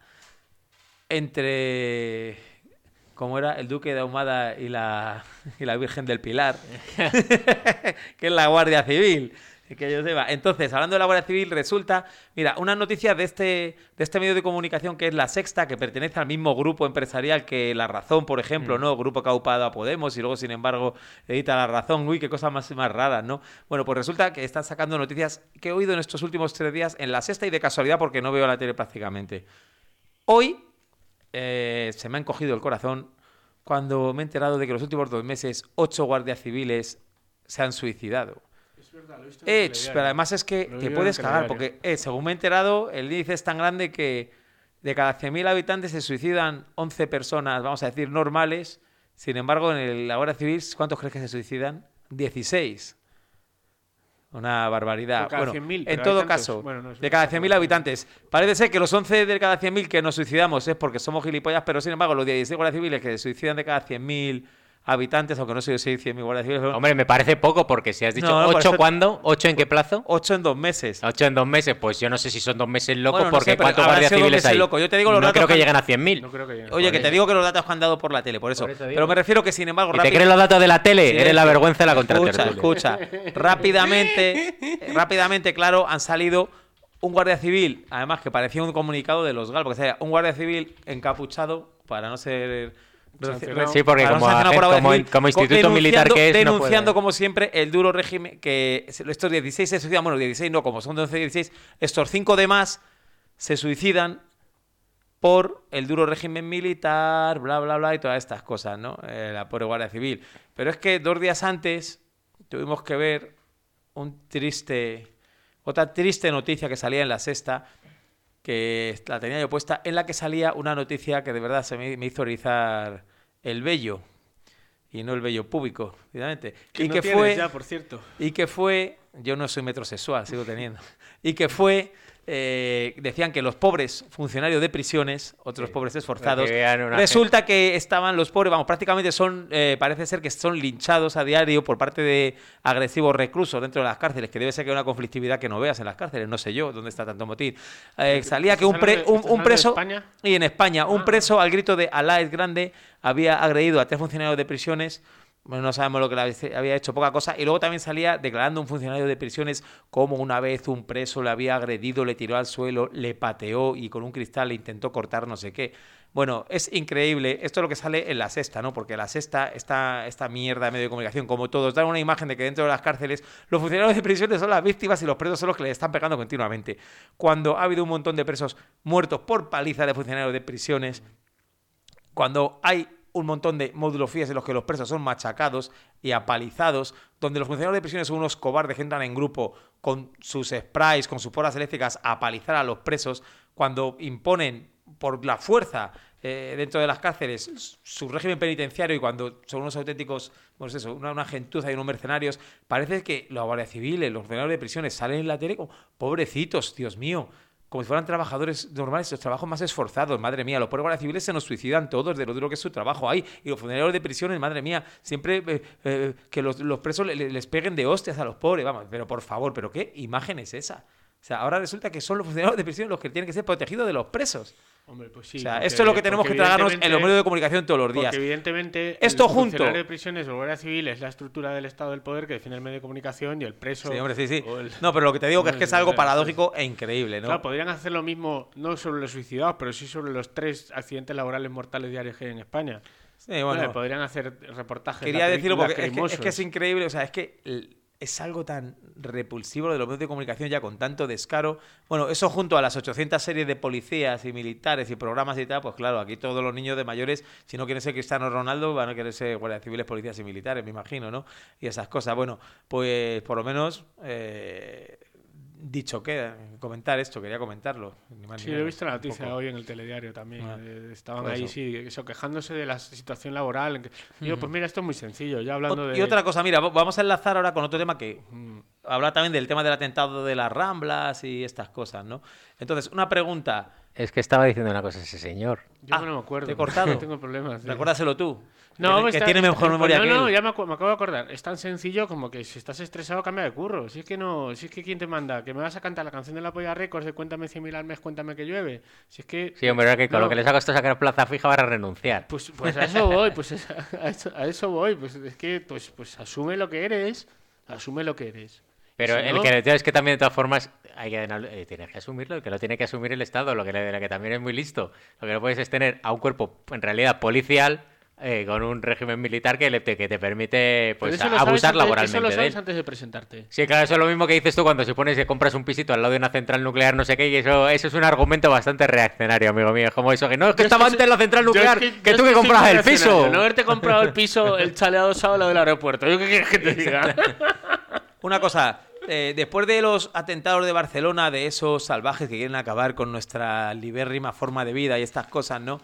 entre, ¿cómo era? El Duque de Ahumada y la Virgen del Pilar, que es la Guardia Civil. Que yo sepa. Entonces, hablando de la Guardia Civil, resulta, mira, una noticia de este medio de comunicación que es La Sexta, que pertenece al mismo grupo empresarial que La Razón, por ejemplo, ¿no? Grupo que ha upado a Podemos y luego, sin embargo, edita La Razón. Uy, qué cosas más raras, ¿no? Bueno, pues resulta que están sacando noticias que he oído en estos últimos 3 días en La Sexta y de casualidad porque no veo la tele prácticamente. Hoy se me ha encogido el corazón cuando me he enterado de que los últimos 2 meses 8 guardias civiles se han suicidado. Es verdad, lo he visto en el telediario. Pero además es que Lo te vi en puedes el cagar, telediario. porque según me he enterado, el índice es tan grande que de cada 100.000 habitantes se suicidan 11 personas, vamos a decir, normales. Sin embargo, en la Guardia Civil, ¿cuántos crees que se suicidan? 16. Una barbaridad. De cada Bueno, 100.000, en pero todo habitantes. caso, Bueno, no, es de una cada cosa 100.000 habitantes. Parece ser que los 11 de cada 100.000 que nos suicidamos es porque somos gilipollas, pero sin embargo, los 16 guardias civiles que se suicidan de cada 100.000 habitantes, aunque no sé si 100.000 guardias civiles, Hombre, me parece poco porque si has dicho No, no, por 8, eso- ¿cuándo? ¿8 en qué plazo? 8 en 2 meses. 8 en 2 meses, pues yo no sé si son 2 meses locos Bueno, no porque sé, pero ¿cuántos habrán guardias sido 2 civiles meses hay? locos. Yo te digo los no datos creo que que- lleguen a 100.000. No creo que llegue. Oye, que te Por digo que los datos que han dado por la tele, por eso. Por eso digo. Pero me refiero que, sin embargo, ¿Y te crees los datos de la tele? Sí, Eres la sí. vergüenza de la contratertulia. Escucha. Rápidamente, claro, han salido un guardia civil, además que parecía un comunicado de los GAL, porque sea un guardia civil encapuchado para no ser Sancionado. Sí, porque para no como, sancionado por la Guardia Civil, como instituto militar que es, no denunciando puede. como siempre el duro régimen que estos 16 se suicidan, bueno, 16 no, como son 12 16, estos 5 de más se suicidan por el duro régimen militar, bla, bla, bla, y todas estas cosas, ¿no? La pobre Guardia Civil. Pero es que 2 días antes, tuvimos que ver otra triste noticia que salía en La Sexta, que la tenía yo puesta, en la que salía una noticia que de verdad me hizo erizar el vello, y no el vello púbico, finalmente. Que no tienes ya, por cierto. Y que fue, yo no soy metrosexual, sigo teniendo, y que fue, decían que los pobres funcionarios de prisiones, otros pobres esforzados, resulta que estaban los pobres, vamos, prácticamente son, parece ser que son linchados a diario por parte de agresivos reclusos dentro de las cárceles, que debe ser que hay una conflictividad que no veas en las cárceles, no sé yo dónde está tanto motín. Salía que un preso, y en España, un preso al grito de Alá es grande, había agredido a 3 funcionarios de prisiones. Bueno, no sabemos lo que le había hecho, poca cosa. Y luego también salía declarando un funcionario de prisiones como una vez un preso le había agredido, le tiró al suelo, le pateó y con un cristal le intentó cortar no sé qué. Bueno, es increíble. Esto es lo que sale en La Sexta, ¿no? Porque La Sexta, esta mierda de medio de comunicación, como todos, dan una imagen de que dentro de las cárceles los funcionarios de prisiones son las víctimas y los presos son los que le están pegando continuamente. Cuando ha habido un montón de presos muertos por paliza de funcionarios de prisiones, cuando hay un montón de módulos FIES en los que los presos son machacados y apalizados, donde los funcionarios de prisiones son unos cobardes que entran en grupo con sus sprays, con sus porras eléctricas a apalizar a los presos, cuando imponen por la fuerza dentro de las cárceles su régimen penitenciario y cuando son unos auténticos, pues eso, una gentuza y unos mercenarios, parece que los guardias civiles, los funcionarios de prisiones salen en la tele como pobrecitos, Dios mío, como si fueran trabajadores normales, los trabajos más esforzados, madre mía, los pobres guardias civiles se nos suicidan todos de lo duro que es su trabajo ahí, y los funcionarios de prisiones, madre mía, siempre que los presos les peguen de hostias a los pobres, vamos, pero por favor, ¿pero qué imagen es esa? O sea, ahora resulta que son los funcionarios de prisión los que tienen que ser protegidos de los presos. Hombre, pues sí. O sea, esto es lo que tenemos que tragarnos en los medios de comunicación todos los días. Porque evidentemente esto el junto. funcionario de prisiones o el guardia civil es la estructura del Estado del poder que define el medio de comunicación y el preso... Sí, hombre, sí. No, pero lo que te digo que es que es algo paradójico e increíble, ¿no? Claro, podrían hacer lo mismo, no sobre los suicidados, pero sí sobre los 3 accidentes laborales mortales diarios que hay en España. Sí, bueno. Podrían hacer reportajes. Quería decirlo porque es que es increíble, o sea, es que... Es algo tan repulsivo de los medios de comunicación ya con tanto descaro. Bueno, eso junto a las 800 series de policías y militares y programas y tal, pues claro, aquí todos los niños de mayores, si no quieren ser Cristiano Ronaldo, van a querer ser guardias civiles, policías y militares, me imagino, ¿no? Y esas cosas. Bueno, pues por lo menos... dicho que comentar esto, quería comentarlo. Sí, he visto la noticia hoy en el telediario también. Estaban ahí, quejándose de la situación laboral. Digo, pues mira, esto es muy sencillo. Ya hablando de... Y otra cosa, mira, vamos a enlazar ahora con otro tema que habla también del tema del atentado de las Ramblas y estas cosas, ¿no? Entonces, una pregunta. Es que estaba diciendo una cosa ese señor. Yo no me acuerdo. Te he cortado. Tengo problemas. Recuérdaselo tú. No, que tiene mejor memoria que él. No, ya me acabo de acordar. Es tan sencillo como que si estás estresado, cambia de curro. Si es que ¿quién te manda? ¿Que me vas a cantar la canción de la Polla Records de Cuéntame 100.000 al mes, cuéntame que llueve? Si es que... Sí, hombre, que con lo que les ha costado sacar plaza fija van a renunciar. Pues a eso voy, a eso voy. Pues es que, pues asume lo que eres. Asume lo que eres. Pero si el no... que es que también de todas formas hay que tiene que asumirlo, el que lo tiene que asumir el Estado, lo que también es muy listo. Lo que no puedes es tener a un cuerpo en realidad policial con un régimen militar que te permite pues abusar laboralmente. Eso lo sabes de él. antes de presentarte. Sí, claro, eso es lo mismo que dices tú cuando se pones que compras un pisito al lado de una central nuclear, no sé qué, y eso es un argumento bastante reaccionario, amigo mío. Es como eso, que no, es que estaba antes la central nuclear, que tú que comprabas el piso. No haberte comprado el piso, el chaleado sábado del aeropuerto. ¿Yo qué quieres que te diga? Una cosa, después de los atentados de Barcelona, de esos salvajes que quieren acabar con nuestra libérrima forma de vida y estas cosas, ¿no?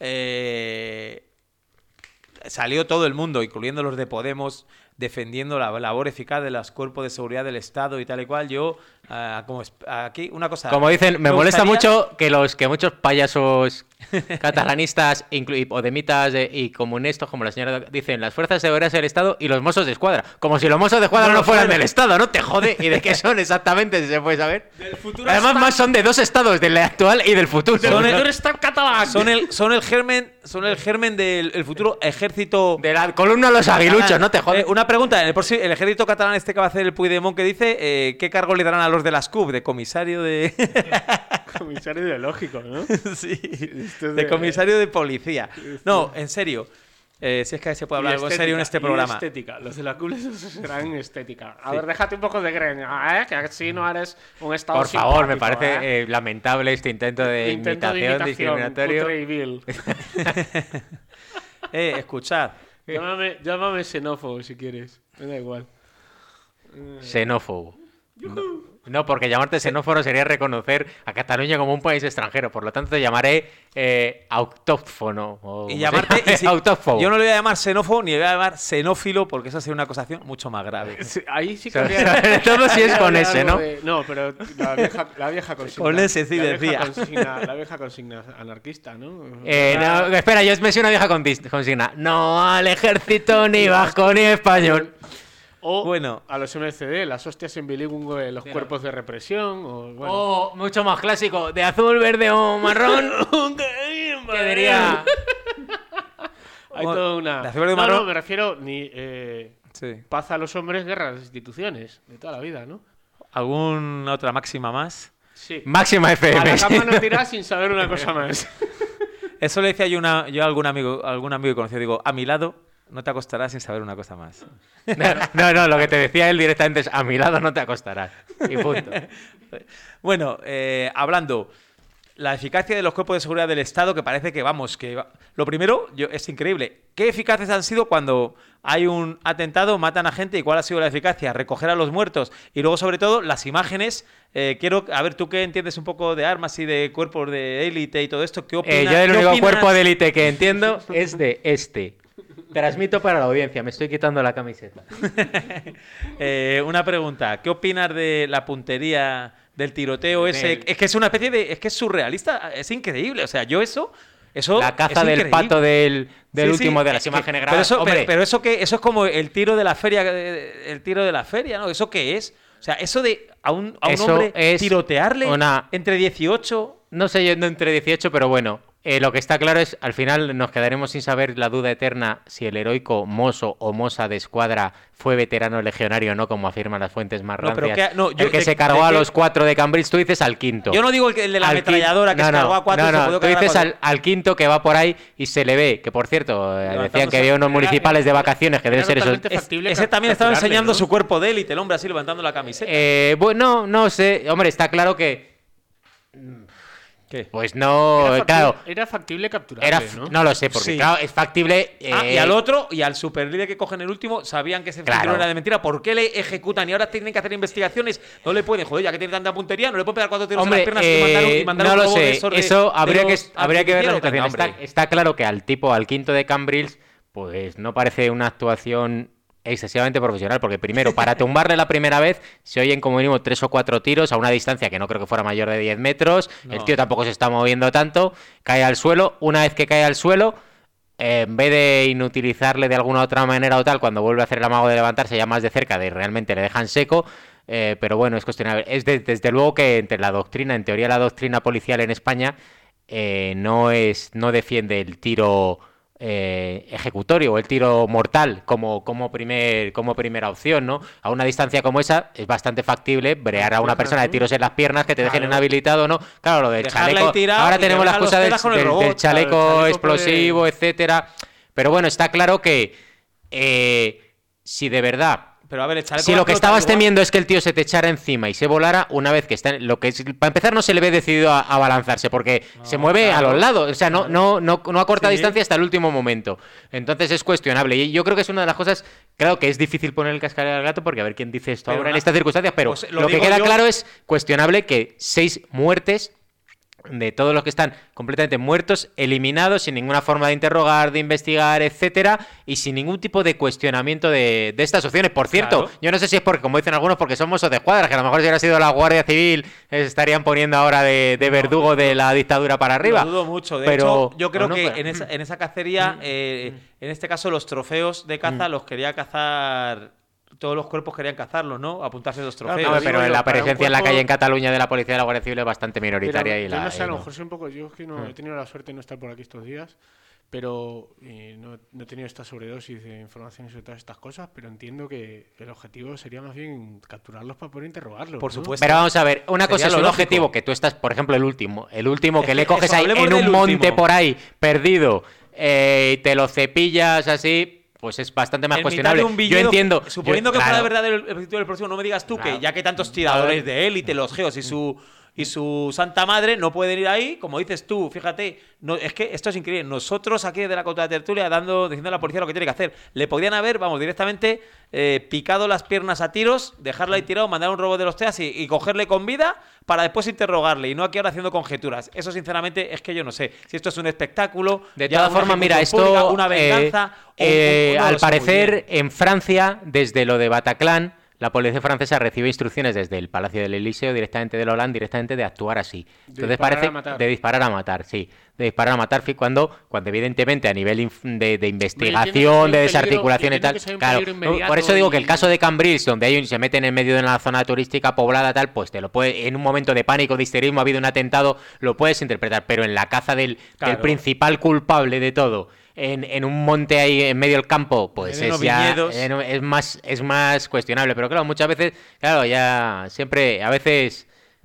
Salió todo el mundo, incluyendo los de Podemos, defendiendo la labor eficaz de los cuerpos de seguridad del Estado y tal y cual. Yo, como aquí, una cosa... Como dicen, me molesta mucho que muchos payasos catalanistas, podemitas y comunistas, como la señora, dicen las fuerzas de seguridad del Estado y los mozos de escuadra. Como si los mozos de escuadra no fueran del Estado, ¿no? Te jode. ¿Y de qué son exactamente, si se puede saber? Del futuro Además, más son de 2 estados, del actual y del futuro. Son el germen del futuro ejército... De la columna de los aguiluchos, ¿no? Te jode. Una pregunta, el ejército catalán que va a hacer el Puigdemont, que dice, ¿qué cargo le darán a los de las CUP? ¿De comisario de...? Comisario ideológico, ¿no? Sí, de comisario de policía. No, en serio. Si es que se puede hablar algo en serio en este programa. Estética. Los de la CUP serán estética. A ver, déjate un poco de greña, que así no eres un estado Por favor, me parece lamentable este intento de imitación discriminatorio. Cutre y vil. Escuchad. Llámame xenófobo si quieres. Me da igual. Xenófobo. No, porque llamarte xenófono sería reconocer a Cataluña como un país extranjero. Por lo tanto, te llamaré autóctono. Y llamarte autófobo. Yo no le voy a llamar xenófobo ni le voy a llamar xenófilo, porque eso sería una acusación mucho más grave. Sí, ahí sí que Sobre todo si es con ese, ¿no? No, pero la vieja consigna. Con ese sí decía. La vieja consigna anarquista, ¿no? No, espera, yo me sé una vieja consigna. No al ejército, ni vasco, ni español. O Bueno. a los MCD, las hostias en bilingüe, los cuerpos de represión. O mucho más clásico, de azul, verde o marrón. ¿Qué diría? Hay toda una. De azul, verde o marrón. No, me refiero Sí. paz a los hombres, guerra a las instituciones, de toda la vida, ¿no? ¿Alguna otra máxima más? Sí. Máxima A FM. la cama no tiras sin saber una cosa más. Eso le decía yo a algún amigo que conocí, digo, a mi lado no te acostarás sin saber una cosa más. No, lo que te decía él directamente es: a mi lado no te acostarás. Y punto. Bueno, hablando, la eficacia de los cuerpos de seguridad del Estado, que parece que, lo primero, es increíble. ¿Qué eficaces han sido cuando hay un atentado, matan a gente y cuál ha sido la eficacia? Recoger a los muertos y luego, sobre todo, las imágenes. A ver, tú que entiendes un poco de armas y de cuerpos de élite y todo esto, ¿qué opinas? Yo el único cuerpo de élite que entiendo es de este. Transmito para la audiencia, me estoy quitando la camiseta. Una pregunta, ¿qué opinas de la puntería del tiroteo ese? Es que es una especie de... Es que es surrealista, es increíble. O sea, eso la caza es del increíble. pato del Sí, último sí, de las es que- imágenes grabadas. Pero eso es como el tiro de la feria, ¿no? ¿Eso qué es? O sea, eso de a un Eso hombre es tirotearle entre 18... No sé yo entre 18, pero bueno, lo que está claro es, al final nos quedaremos sin saber la duda eterna si el heroico mozo o moza de escuadra fue veterano legionario o no, como afirman las fuentes más No, pero rancias. yo- el que de- se cargó de a qué- los 4 de Cambrils, tú dices al quinto. Yo no digo el de la ametralladora que se cargó a 4 y se pudo tú cargar a dices 4. al quinto que va por ahí y se le ve, que por cierto, decían Levantándose- que había unos municipales de vacaciones que deben ser esos... totalmente factible Ese también estaba capturarle, enseñando ¿no? su cuerpo de élite, el hombre así levantando la camiseta. Bueno, no sé, hombre, está claro que... ¿Qué? Pues no, claro... Era factible capturarle, ¿no? No lo sé, porque Sí. claro, es factible... Y al otro, y al superlíder que cogen el último, sabían que ese Claro. cinturón era de mentira. ¿Por qué le ejecutan? Y ahora tienen que hacer investigaciones. No le pueden, joder, ya que tiene tanta puntería, no le pueden pegar 4 tiros Hombre, en las piernas y mandar no un lo globo de sé. esos de- Eso de habría los habría que ver la artificieros. situación. Venga, hombre. Está claro que al quinto de Cambrils, pues no parece una actuación excesivamente profesional, porque primero, para tumbarle la primera vez, se oyen como mínimo 3 o 4 tiros a una distancia que no creo que fuera mayor de 10 metros. No. El tío tampoco se está moviendo tanto, cae al suelo. Una vez que cae al suelo, en vez de inutilizarle de alguna otra manera o tal, cuando vuelve a hacer el amago de levantarse ya más de cerca, realmente le dejan seco. Pero bueno, es cuestionable. Desde luego que en teoría la doctrina policial en España no defiende el tiro ejecutorio o el tiro mortal como primera opción, ¿no? A una distancia como esa es bastante factible brear a una persona de tiros en las piernas que te dejen inhabilitado, ¿no? Claro, lo del Dejarla chaleco. ahí tirado Ahora y que tenemos la vengan los excusa telas con el robot, del chaleco claro, el chaleco explosivo, etcétera. Pero bueno, está claro que si de verdad... Pero a ver, el chaleco Si va lo a que flotar estabas igual. temiendo es que el tío se te echara encima y se volara, una vez que está lo que es, para empezar no se le ve decidido a balanzarse porque se mueve claro. a los lados, o sea, no acorta Sí. distancia hasta el último momento. Entonces es cuestionable y yo creo que es una de las cosas, claro que es difícil poner el cascabel al gato porque a ver quién dice esto Pero ahora en na- estas circunstancias, pero pues lo lo que digo queda yo- claro es cuestionable que 6 muertes de todos los que están completamente muertos, eliminados, sin ninguna forma de interrogar, de investigar, etcétera, y sin ningún tipo de cuestionamiento de estas opciones. Por cierto, Claro. yo no sé si es porque, como dicen algunos, porque son mozos de escuadra, que a lo mejor si hubiera sido la Guardia Civil, se estarían poniendo ahora de verdugo de la dictadura para arriba. Lo dudo mucho. De Pero, hecho, yo creo ¿o no? que Pero- en esa cacería, en este caso, los trofeos de caza los quería cazar. Todos los cuerpos querían cazarlos, ¿no? Apuntarse los Claro, trofeos. No, pero digo yo, la para un presencia en la cuerpo- calle en Cataluña de la policía y de la Guardia Civil es bastante minoritaria. Pero y yo no sé, a lo no. mejor soy un poco... Yo es que no he tenido la suerte de no estar por aquí estos días, pero no he tenido esta sobredosis de información sobre todas estas cosas, pero entiendo que el objetivo sería más bien capturarlos para poder interrogarlos. Por ¿no? supuesto. Pero vamos a ver, una Sería cosa es lo un lógico. objetivo que tú estás, por ejemplo, el último que le Eso, coges ahí hablemos en un del monte último. por ahí, perdido, y te lo cepillas así, pues es bastante más En mitad cuestionable. de un Yo viñedo, entiendo. suponiendo que claro, fuera verdad el objetivo del próximo, no me digas tú Claro. que ya que tantos tiradores de élite, los geos y y su santa madre no pueden ir ahí, como dices tú, fíjate, no, es que esto es increíble. Nosotros aquí de la contratertulia diciendo a la policía lo que tiene que hacer. Le podrían haber, vamos, directamente picado las piernas a tiros, dejarlo ahí tirado, mandar un robot de los TEAS y cogerle con vida para después interrogarle y no aquí ahora haciendo conjeturas. Eso sinceramente es que yo no sé si esto es un espectáculo. De todas formas, mira, esto una venganza. Al parecer en Francia, desde lo de Bataclan, la policía francesa recibe instrucciones desde el Palacio del Elíseo, directamente de Hollande, directamente de actuar así. Entonces parece de disparar a matar, sí. De disparar a matar cuando evidentemente a nivel de investigación, de desarticulación y tal. Claro, por eso digo que el caso de Cambrils, donde se meten en medio de una zona turística poblada tal, pues te lo puede, en un momento de pánico, de histerismo, ha habido un atentado, lo puedes interpretar, pero en la caza del principal culpable de todo, en un monte ahí en medio del campo, pues es más cuestionable. Pero claro, muchas veces, ya siempre, a veces,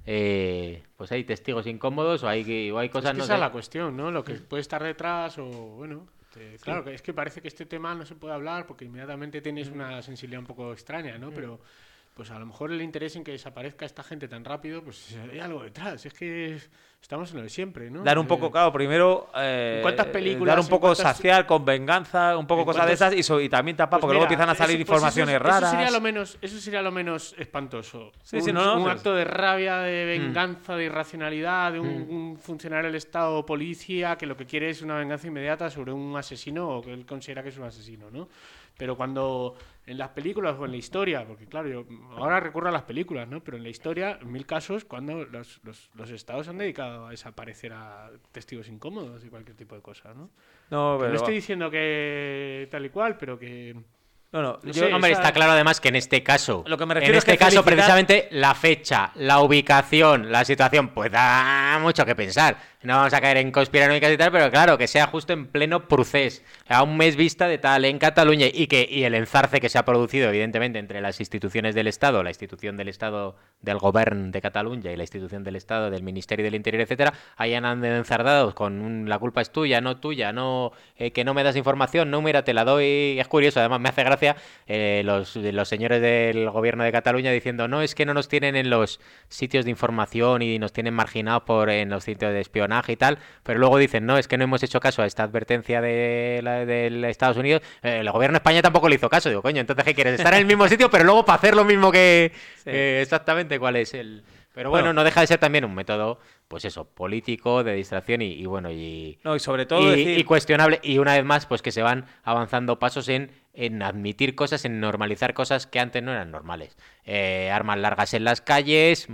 pues hay testigos incómodos o hay cosas... Es que esa es la cuestión, ¿no? Lo que puede estar detrás o, bueno... Claro, es que parece que este tema no se puede hablar porque inmediatamente tienes una sensibilidad un poco extraña, ¿no? Pero... pues a lo mejor el interés en que desaparezca esta gente tan rápido, pues hay algo detrás. Es que estamos en lo de siempre, ¿no? Dar un poco, claro, primero... ¿cuántas películas? Dar un poco saciar con venganza, un poco cosas de esas y también tapar, porque luego empiezan a salir informaciones raras. Eso sería lo menos espantoso. Sí, un acto de rabia, de venganza, de irracionalidad, de un funcionario del Estado o policía que lo que quiere es una venganza inmediata sobre un asesino o que él considera que es un asesino, ¿no? Pero cuando en las películas o en la historia, porque claro, yo ahora recurro a las películas, ¿no? Pero en la historia, en 1000 casos, cuando los estados han dedicado a desaparecer a testigos incómodos y cualquier tipo de cosa, ¿no? No, pero... no estoy diciendo que tal y cual, pero que... No, hombre, está claro además que en este caso, lo que me refiero es que felicitar... precisamente la fecha, la ubicación, la situación, pues da mucho que pensar. No vamos a caer en conspiranoicas y tal, pero claro, que sea justo en pleno procés, a un mes vista de tal en Cataluña y el enzarce que se ha producido, evidentemente, entre las instituciones del Estado, la institución del Estado del Govern de Cataluña y la institución del Estado del Ministerio del Interior, etcétera, hayan enzardados con la culpa es tuya, no, que no me das información, no, mira, te la doy. Es curioso, además me hace gracia los señores del Gobierno de Cataluña diciendo, no, es que no nos tienen en los sitios de información y nos tienen marginados en los sitios de espionaje y tal, pero luego dicen, no, es que no hemos hecho caso a esta advertencia del Estados Unidos. El gobierno de España tampoco le hizo caso. Digo, coño, entonces ¿qué quieres? Estar en el mismo sitio, pero luego para hacer lo mismo que exactamente cuál es el... Pero bueno, no deja de ser también un método, pues eso, político, de distracción y sobre todo y cuestionable. Y una vez más, pues que se van avanzando pasos en admitir cosas, en normalizar cosas que antes no eran normales. Armas largas en las calles,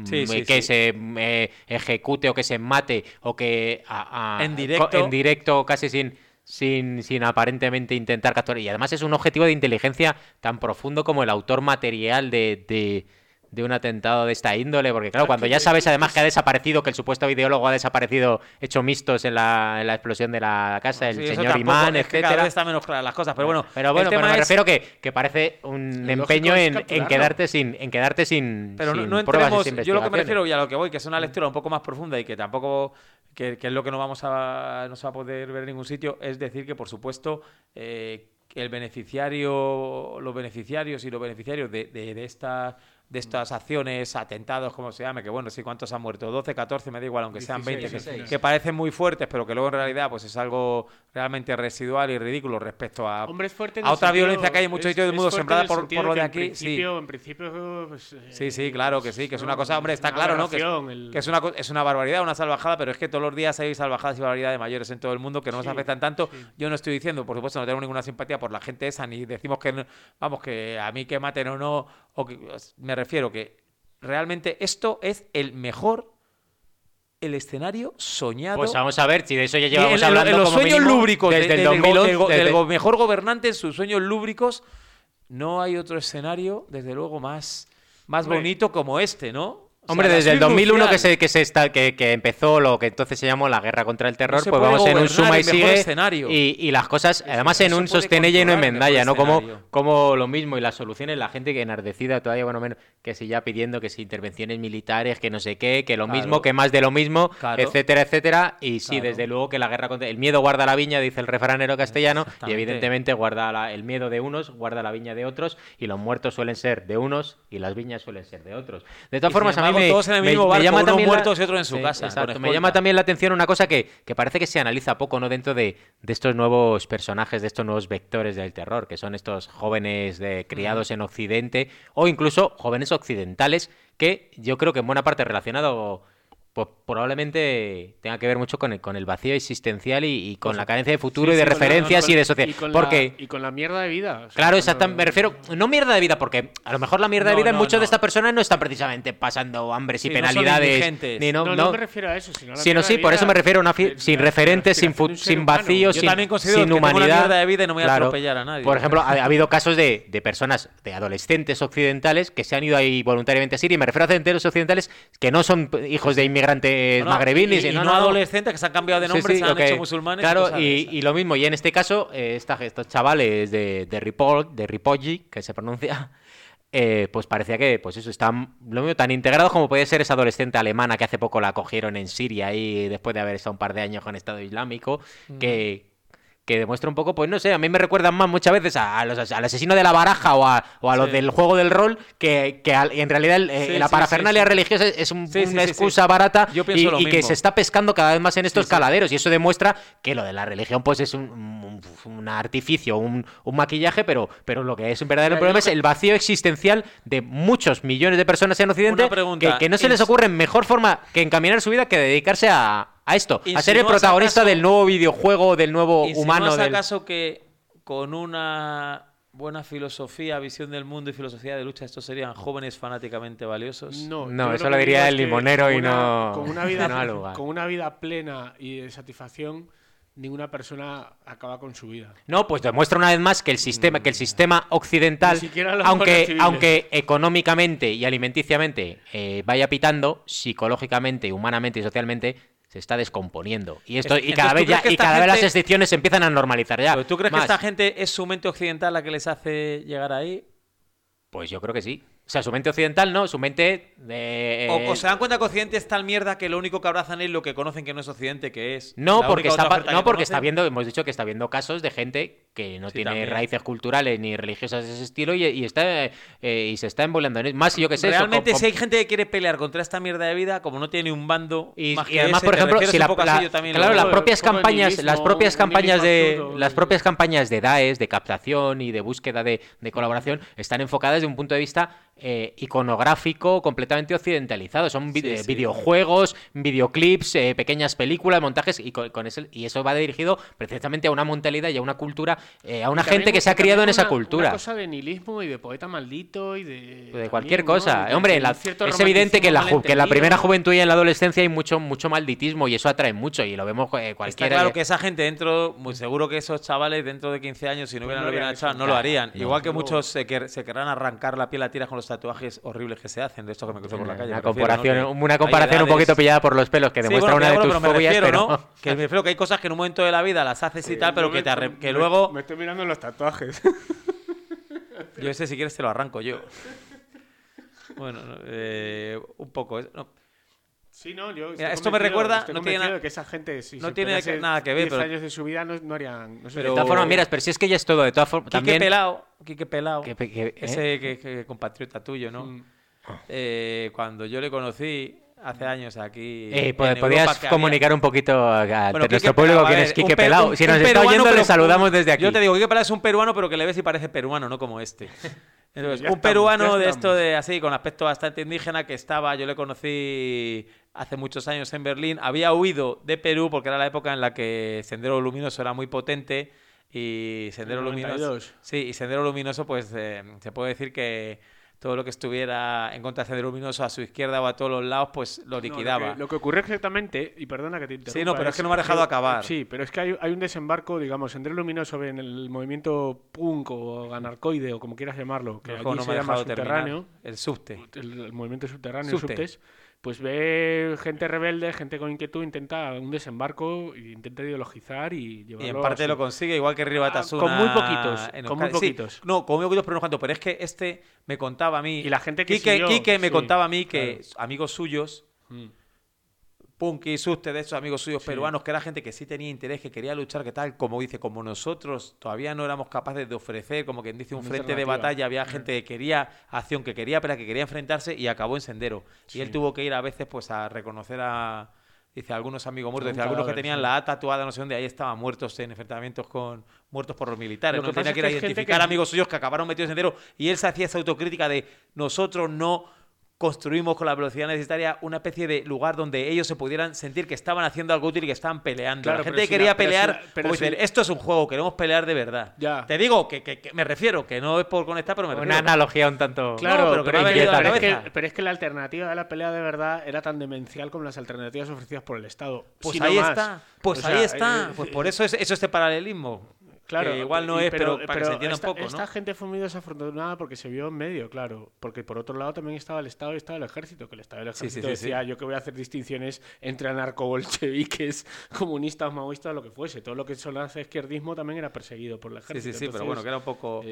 se ejecute o que se mate o que en directo casi sin aparentemente intentar capturar. Y además es un objetivo de inteligencia tan profundo como el autor material de un atentado de esta índole, porque claro, cuando ya sabes además que ha desaparecido, que el supuesto ideólogo ha desaparecido hecho mistos en la explosión de la casa, el señor Imán, etcétera. Cada vez está menos claras las cosas, pero bueno, me refiero que parece un empeño en quedarte sin pero no pruebas entremos, yo lo que me refiero y a lo que voy, que es una lectura un poco más profunda y que tampoco que es lo que no se va a poder ver en ningún sitio, es decir que por supuesto los beneficiarios de estas acciones, atentados, como se llame, que bueno, sí, ¿cuántos han muerto? 12, 14, me da igual, aunque sean 20, 16. Que parecen muy fuertes, pero que luego en realidad pues es algo realmente residual y ridículo respecto a otra violencia que hay en muchos sitios del mundo sembrada por lo de aquí. En principio pues, sí, claro que sí, que es una cosa, hombre, está claro, ¿no? Que es una barbaridad, una salvajada, pero es que todos los días hay salvajadas y barbaridades mayores en todo el mundo que no nos afectan tanto. Sí. Yo no estoy diciendo, por supuesto, no tengo ninguna simpatía por la gente esa, ni decimos que, vamos, que a mí que maten o no, o que, me refiero que realmente esto es el escenario soñado. Pues vamos a ver si de eso ya llevamos hablando en los como sueños lúbricos desde el 2011, del mejor gobernante en sus sueños lúbricos. No hay otro escenario, desde luego, más bonito como este, ¿no? Hombre, desde el 2001 que empezó lo que entonces se llamó la guerra contra el terror, pues vamos en un suma y sigue y las cosas, además en un sostenella y no enmendalla, ¿no? Como lo mismo y las soluciones, la gente que enardecida todavía, bueno, menos, que si ya pidiendo que si intervenciones militares, que no sé qué, que lo mismo, que más de lo mismo, etcétera, etcétera, y sí, desde luego que la guerra contra el miedo guarda la viña, dice el refranero castellano, y evidentemente el miedo de unos guarda la viña de otros, y los muertos suelen ser de unos y las viñas suelen ser de otros. De todas formas, a mí Estaba con todos en el mismo barco, unos también muertos y otros en su casa. Exacto. con Me escolta. llama también la atención una cosa que parece que se analiza poco, ¿no? Dentro de estos nuevos personajes, de estos nuevos vectores del terror, que son estos jóvenes criados en Occidente, o incluso jóvenes occidentales, que yo creo que en buena parte relacionado, pues probablemente tenga que ver mucho con el vacío existencial y con la carencia de futuro Sí, y de sí, referencias y de sociedad. y con la mierda de vida. O sea, Claro, cuando- exactamente. Me refiero, no mierda de vida, porque a lo mejor la mierda de No, vida en no, muchas no. de estas personas no están precisamente pasando hambres y Sí, no son penalidades. indigentes. Ni No me refiero a eso, sino a la Sino mierda sí, de por eso vida me refiero a una de- sin de- referentes, de sin, aspiración de un ser sin humano. vacío, Yo sin, también considero sin que tengo una humanidad. mierda de vida y no me voy a Claro. atropellar a nadie. Por ejemplo, ha habido casos de personas, de adolescentes occidentales que se han ido ahí voluntariamente a Siria, y me refiero a adolescentes occidentales que no son hijos de inmigrantes No, magrebines, y no adolescentes que se han cambiado de nombre, se han hecho musulmanes. Claro, cosas de esas. y lo mismo, y en este caso, estos chavales de Ripolli, que se pronuncia, pues parecía que, pues eso, están lo mismo tan integrados como puede ser esa adolescente alemana que hace poco la cogieron en Siria y después de haber estado un par de años con Estado Islámico, que demuestra un poco, pues no sé, a mí me recuerdan más muchas veces al asesino de la baraja o a los Sí. del juego del rol, que en realidad la sí, parafernalia sí, sí. religiosa es una Sí, excusa barata Yo pienso lo y que mismo. se está pescando cada vez más en estos sí. caladeros, y eso demuestra que lo de la religión pues es un artificio, un maquillaje, pero lo que es un verdadero Mira, problema yo es el vacío existencial de muchos millones de personas en Occidente, Una pregunta, que no se les ocurre mejor forma que encaminar su vida que dedicarse a esto, a ser el ¿Insinúas protagonista acaso- del nuevo videojuego, del nuevo humano. ¿Insinúas Del... acaso que con una buena filosofía, visión del mundo y filosofía de lucha, estos serían jóvenes fanáticamente valiosos? No, yo eso lo lo que diría digo el es que limonero con y una- no- con una vida, no al lugar. con una vida plena y de satisfacción, ninguna persona acaba con su vida. No, pues demuestra una vez más que el sistema occidental, Ni siquiera los guardias civiles. aunque económicamente y alimenticiamente vaya pitando, psicológicamente, humanamente y socialmente se está descomponiendo. Y esto Entonces, cada ¿tú vez crees ya, que y esta cada vez las gente- excepciones se empiezan a normalizar ya. ¿Pero tú crees Más. que esta gente es su mente occidental la que les hace llegar ahí? Pues yo creo que sí. O sea, su mente occidental no, su mente de... ¿O se dan cuenta que Occidente es tal mierda que lo único que abrazan es lo que conocen que no es Occidente, que es No, la porque única está, otra oferta que porque conocen? está viendo, hemos dicho que está viendo casos de gente que no Sí, tiene también. raíces culturales ni religiosas de ese estilo y se está envolviendo en él. Más yo que sé. eso, Realmente, con- si hay gente que quiere pelear contra esta mierda de vida, como no tiene ni un bando Y, más y que además, ese, por te ejemplo, refieres si un la, poco así, la- yo también claro, lo las veo. propias Como el campañas, nihilismo, las propias un campañas de, nihilismo absurdo, las propias campañas de DAES, de captación y de búsqueda de colaboración, están enfocadas desde un punto de vista iconográfico completamente occidentalizado. Son Sí. videojuegos, videoclips, pequeñas películas, montajes, y eso va dirigido precisamente a una mentalidad y a una cultura, a una También- gente que se ha también criado en esa una cultura. cosa de nihilismo y de poeta maldito y De cualquier también, cosa. ¿no? Y de Hombre, un cierto es evidente que, romanticismo que en la primera malentendido. juventud y en la adolescencia hay mucho malditismo, y eso atrae mucho, y lo vemos Está cualquiera. claro que esa gente dentro, muy seguro que esos chavales dentro de 15 años, si no Pues hubieran no lo hubieran harían hecho, eso. no lo harían. No. Igual que Luego- muchos se querrán arrancar la piel a tiras con los tatuajes horribles que se hacen, de estos que me cruzo por la calle. Una me refiero, comparación, ¿no? Que una hay comparación un edades- poquito pillada por los pelos que Sí, demuestra bueno, una de pero tus me fobias, refiero, pero ¿no? Que me refiero que hay cosas que en un momento de la vida las haces y tal, pero Yo que, me- que me- luego... Me estoy mirando en los tatuajes. Yo ese si quieres te lo arranco yo. Bueno, un poco. No, Sí, no, yo Mira, esto me recuerda- estoy no tiene convencido na- de que esa gente, si no se tiene pegase nada que ver, 10 pero- años de su vida no harían... No sé, Pero- de todas formas, miras, pero si es que ya es todo, de todas formas, Quique también... Pelao, ¿eh? ese que compatriota tuyo, ¿no? Mm. Cuando yo le conocí hace años aquí pues, en podías Europa, que comunicar un poquito a Bueno, nuestro Quique público Pelao, a quién ver, es Quique un Pelao. Si un nos está peruano, oyendo, pero le saludamos desde aquí. Yo te digo, Quique Pelao es un peruano, pero que le ves y parece peruano, no como este. Entonces, Ya un estamos, peruano ya de esto estamos. de así, con aspecto bastante indígena, que estaba, yo le conocí hace muchos años en Berlín. Había huido de Perú porque era la época en la que Sendero Luminoso era muy potente y Sendero En el Luminoso. 92. Sí, y Sendero Luminoso, pues se puede decir que todo lo que estuviera en contra de Sendero Luminoso a su izquierda o a todos los lados, pues lo No, liquidaba. lo que ocurre exactamente, y perdona que te interrumpa... Sí, no, pero es que no me ha dejado acabar. Sí, pero es que hay un desembarco, digamos, Sendero Luminoso en el movimiento punk o anarcoide, o como quieras llamarlo, que Mejor allí no se me ha llama dejado terminar. subterráneo, El subte. el movimiento subterráneo, Subte. subtes, pues ve gente rebelde, gente con inquietud, intenta un desembarco, y intenta ideologizar y llevarlo Y en a parte su- lo consigue, igual que Río Batasuna. con muy poquitos, en con muy Euskadi. Sí, poquitos. no, con muy poquitos, pero no tanto. Pero es que este me contaba a mí. Y la gente que Quique, siguió, Quique me sí, contaba a mí que claro. amigos suyos Mm. Punky, Suste, de esos amigos suyos Sí. peruanos, que era gente que sí tenía interés, que quería luchar, que tal, como dice, como nosotros todavía no éramos capaces de ofrecer, como quien dice, un Una frente de alternativa. batalla, había gente que quería acción, que quería pelear, que quería enfrentarse y acabó en Sendero. Sí. Y él tuvo que ir a veces pues a reconocer a, dice, algunos amigos muertos, Un dice, algunos que cadáver, tenían sí. la A tatuada, no sé dónde, ahí estaban muertos en enfrentamientos con muertos por los militares. Lo ¿no? que Él tenía pasa que es ir a que es gente identificar que- amigos suyos que acabaron metidos en Sendero y él se hacía esa autocrítica de nosotros no construimos con la velocidad necesaria una especie de lugar donde ellos se pudieran sentir que estaban haciendo algo útil y que estaban peleando. Claro, La pero gente si quería la- pero si pelear, la- pero como si- dicen, esto es un juego, queremos pelear de verdad. Ya. Te digo que me refiero, que no es por conectar, pero me Una refiero. analogía un tanto... Claro, pero que me ha venido a la pero es cabeza. pero es que la alternativa de la pelea de verdad era tan demencial como las alternativas ofrecidas por el Estado. Pues si no ahí más. está, pues O ahí sea, está. Pues por eso es este paralelismo. Claro, Que igual no y- es, pero para que se entienda esta, un poco, esta ¿no? gente fue muy desafortunada porque se vio en medio, claro. Porque por otro lado también estaba el Estado y estaba el Ejército, que el Estado y el Sí, Ejército sí, sí, decía, yo que voy a hacer distinciones entre anarcobolcheviques, comunistas, maoístas, lo que fuese. Todo lo que son las izquierdismo también era perseguido por el Sí, Ejército. sí, sí, pero Entonces, bueno, que era un poco...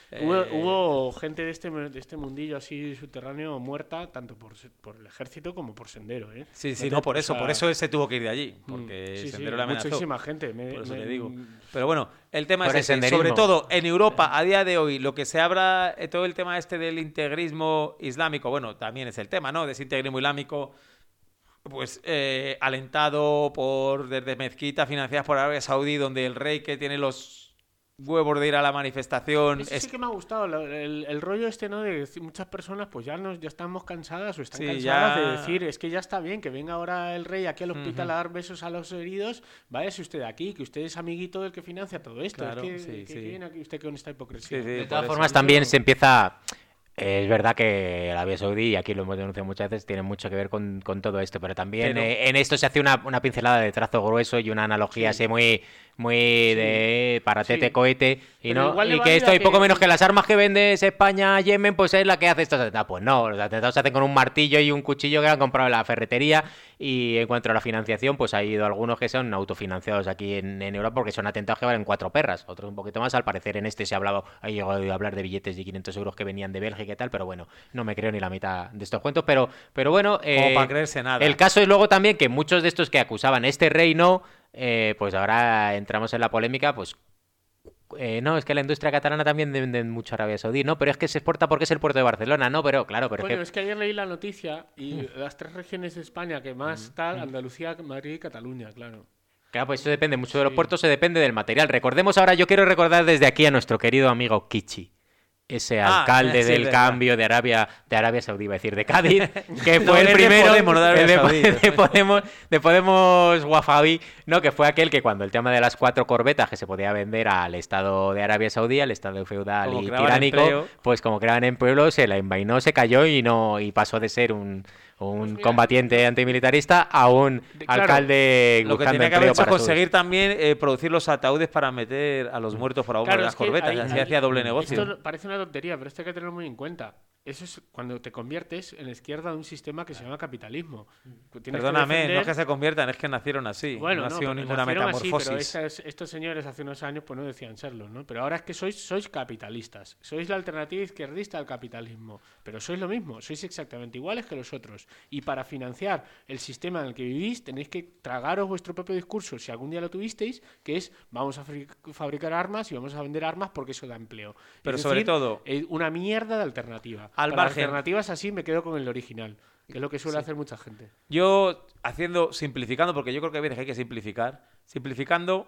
hubo gente de este mundillo así subterráneo muerta, tanto por el Ejército como por Sendero, ¿eh? Sí, sí, Entonces, no, por o eso, sea, por eso él se tuvo que ir de allí, porque sí, sí, Sendero le amenazó. muchísima gente. Por eso te digo. Pero bueno, el tema Por es el ese. senderismo. Sobre todo en Europa, a día de hoy, lo que se habla, todo el tema este del integrismo islámico, bueno, también es el tema, ¿no? De ese integrismo islámico, pues alentado por desde mezquitas financiadas por Arabia Saudí, donde el rey que tiene los huevos de ir a la manifestación Eso es... sí que me ha gustado, el rollo este, ¿no? De decir, muchas personas pues ya estamos cansadas o están Sí, cansadas ya- de decir, es que ya está bien, que venga ahora el rey aquí al hospital a dar besos a los heridos, váyase usted aquí, que usted es amiguito del que financia todo esto. Claro, es sí, que sí. viene aquí usted con esta hipocresía. Sí, sí, De por todas eso. formas, también se empieza... Es verdad que Arabia Saudí, y aquí lo hemos denunciado muchas veces, tiene mucho que ver con todo esto, pero también Pero- en esto se hace una pincelada de trazo grueso y una analogía así muy de paratete Sí. cohete y Pero no igual le y que valida esto y poco que- menos que las armas que vendes España a Yemen, pues es la que hace estos atentados. Pues no, los atentados se hacen con un martillo y un cuchillo que han comprado en la ferretería y en cuanto a la financiación, pues ha ido algunos que son autofinanciados aquí en Europa porque son atentados que valen 4 perras, otros un poquito más. Al parecer en este se ha hablado, ha llegado a hablar de billetes de 500 euros que venían de Bélgica y tal, pero bueno, no me creo ni la mitad de estos cuentos, pero bueno, Como para creerse nada. el caso es luego también que muchos de estos que acusaban este reino, pues ahora entramos en la polémica, pues no, es que la industria catalana también vende mucho a Arabia Saudí, no, pero es que se exporta porque es el puerto de Barcelona, no, pero claro, pero Bueno, es es que ayer leí la noticia y las 3 regiones de España que más tal, Andalucía, Madrid y Cataluña, claro. claro, pues eso depende mucho de los Sí. puertos, se depende del material. Recordemos ahora, yo quiero recordar desde aquí a nuestro querido amigo Kichi. Ese alcalde sí, del es verdad. cambio de Arabia Saudí, iba a decir, de Cádiz, que No, fue es el de primero Podemos, no de Arabia Saudí. de Podemos Wahabi, ¿no? Que fue aquel que cuando el tema de las 4 corbetas que se podía vender al Estado de Arabia Saudí, al Estado feudal Como y creaban tiránico, empleo. pues como creaban en pueblo, se la envainó, se cayó y pasó de ser un mira, combatiente antimilitarista a un claro, alcalde Lo que buscando tenía que haber empleo hecho es para sus- conseguir también producir los ataúdes para meter a los muertos por abajo Claro, de es las que corbetas. ahí- Así ahí- hacía doble negocio. Esto parece una tontería, pero esto hay que tenerlo muy en cuenta. Eso es cuando te conviertes en la izquierda de un sistema que se llama capitalismo. Tienes que Perdóname, defender- no es que se conviertan, es que nacieron así. Bueno, no ha no, sido pero ninguna nacieron así, pero metamorfosis. estos señores hace unos años pues no decían serlo, ¿no? Pero ahora es que sois capitalistas. Sois la alternativa izquierdista al capitalismo. Pero sois lo mismo, sois exactamente iguales que los otros. Y para financiar el sistema en el que vivís tenéis que tragaros vuestro propio discurso, si algún día lo tuvisteis, que es vamos a fabricar armas y vamos a vender armas porque eso da empleo. Pero Es sobre decir, todo- una mierda de alternativa. Al Para margen- alternativas así me quedo con el original, que es lo que suele hacer mucha gente. Yo simplificando, porque yo creo que a veces hay que simplificar. Simplificando,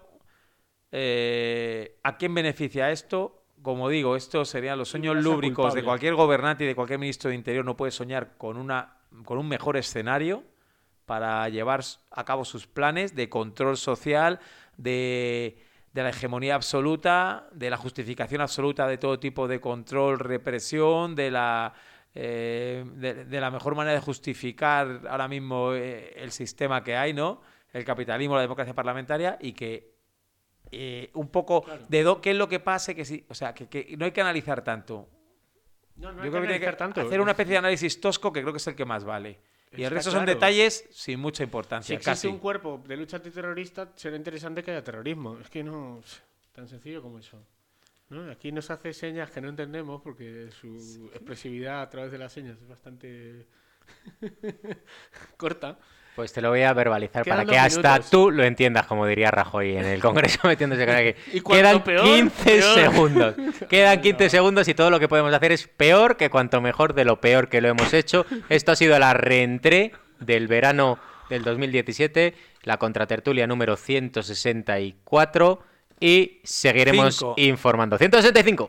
¿a quién beneficia esto? Como digo, estos serían los sueños Grasa lúbricos de culpable. cualquier gobernante y de cualquier ministro de Interior. No puede soñar con un mejor escenario para llevar a cabo sus planes de control social, de la hegemonía absoluta, de la justificación absoluta de todo tipo de control, represión, de la mejor manera de justificar ahora mismo el sistema que hay, ¿no? El capitalismo, la democracia parlamentaria, y que un poco Claro. qué es lo que pase, o sea, que no hay que analizar tanto. No, no Yo hay creo que tiene que analizar tanto. hacer una especie de análisis tosco que creo que es el que más vale. Y el Está resto son claro. detalles sin mucha Si importancia, existe casi. un cuerpo de lucha antiterrorista, será interesante que haya terrorismo. Es que no tan sencillo como eso. ¿No? Aquí nos hace señas que no entendemos porque su expresividad a través de las señas es bastante Corta. Pues te lo voy a verbalizar Quedan para que 2 hasta minutos. tú lo entiendas, como diría Rajoy en el Congreso metiéndose con aquí. Y cuanto Quedan peor, 15 peor. segundos. Quedan 15 segundos y todo lo que podemos hacer es peor que cuanto mejor de lo peor que lo hemos hecho. Esto ha sido la reentré del verano del 2017, la contratertulia número 164 y seguiremos Cinco. informando. 165.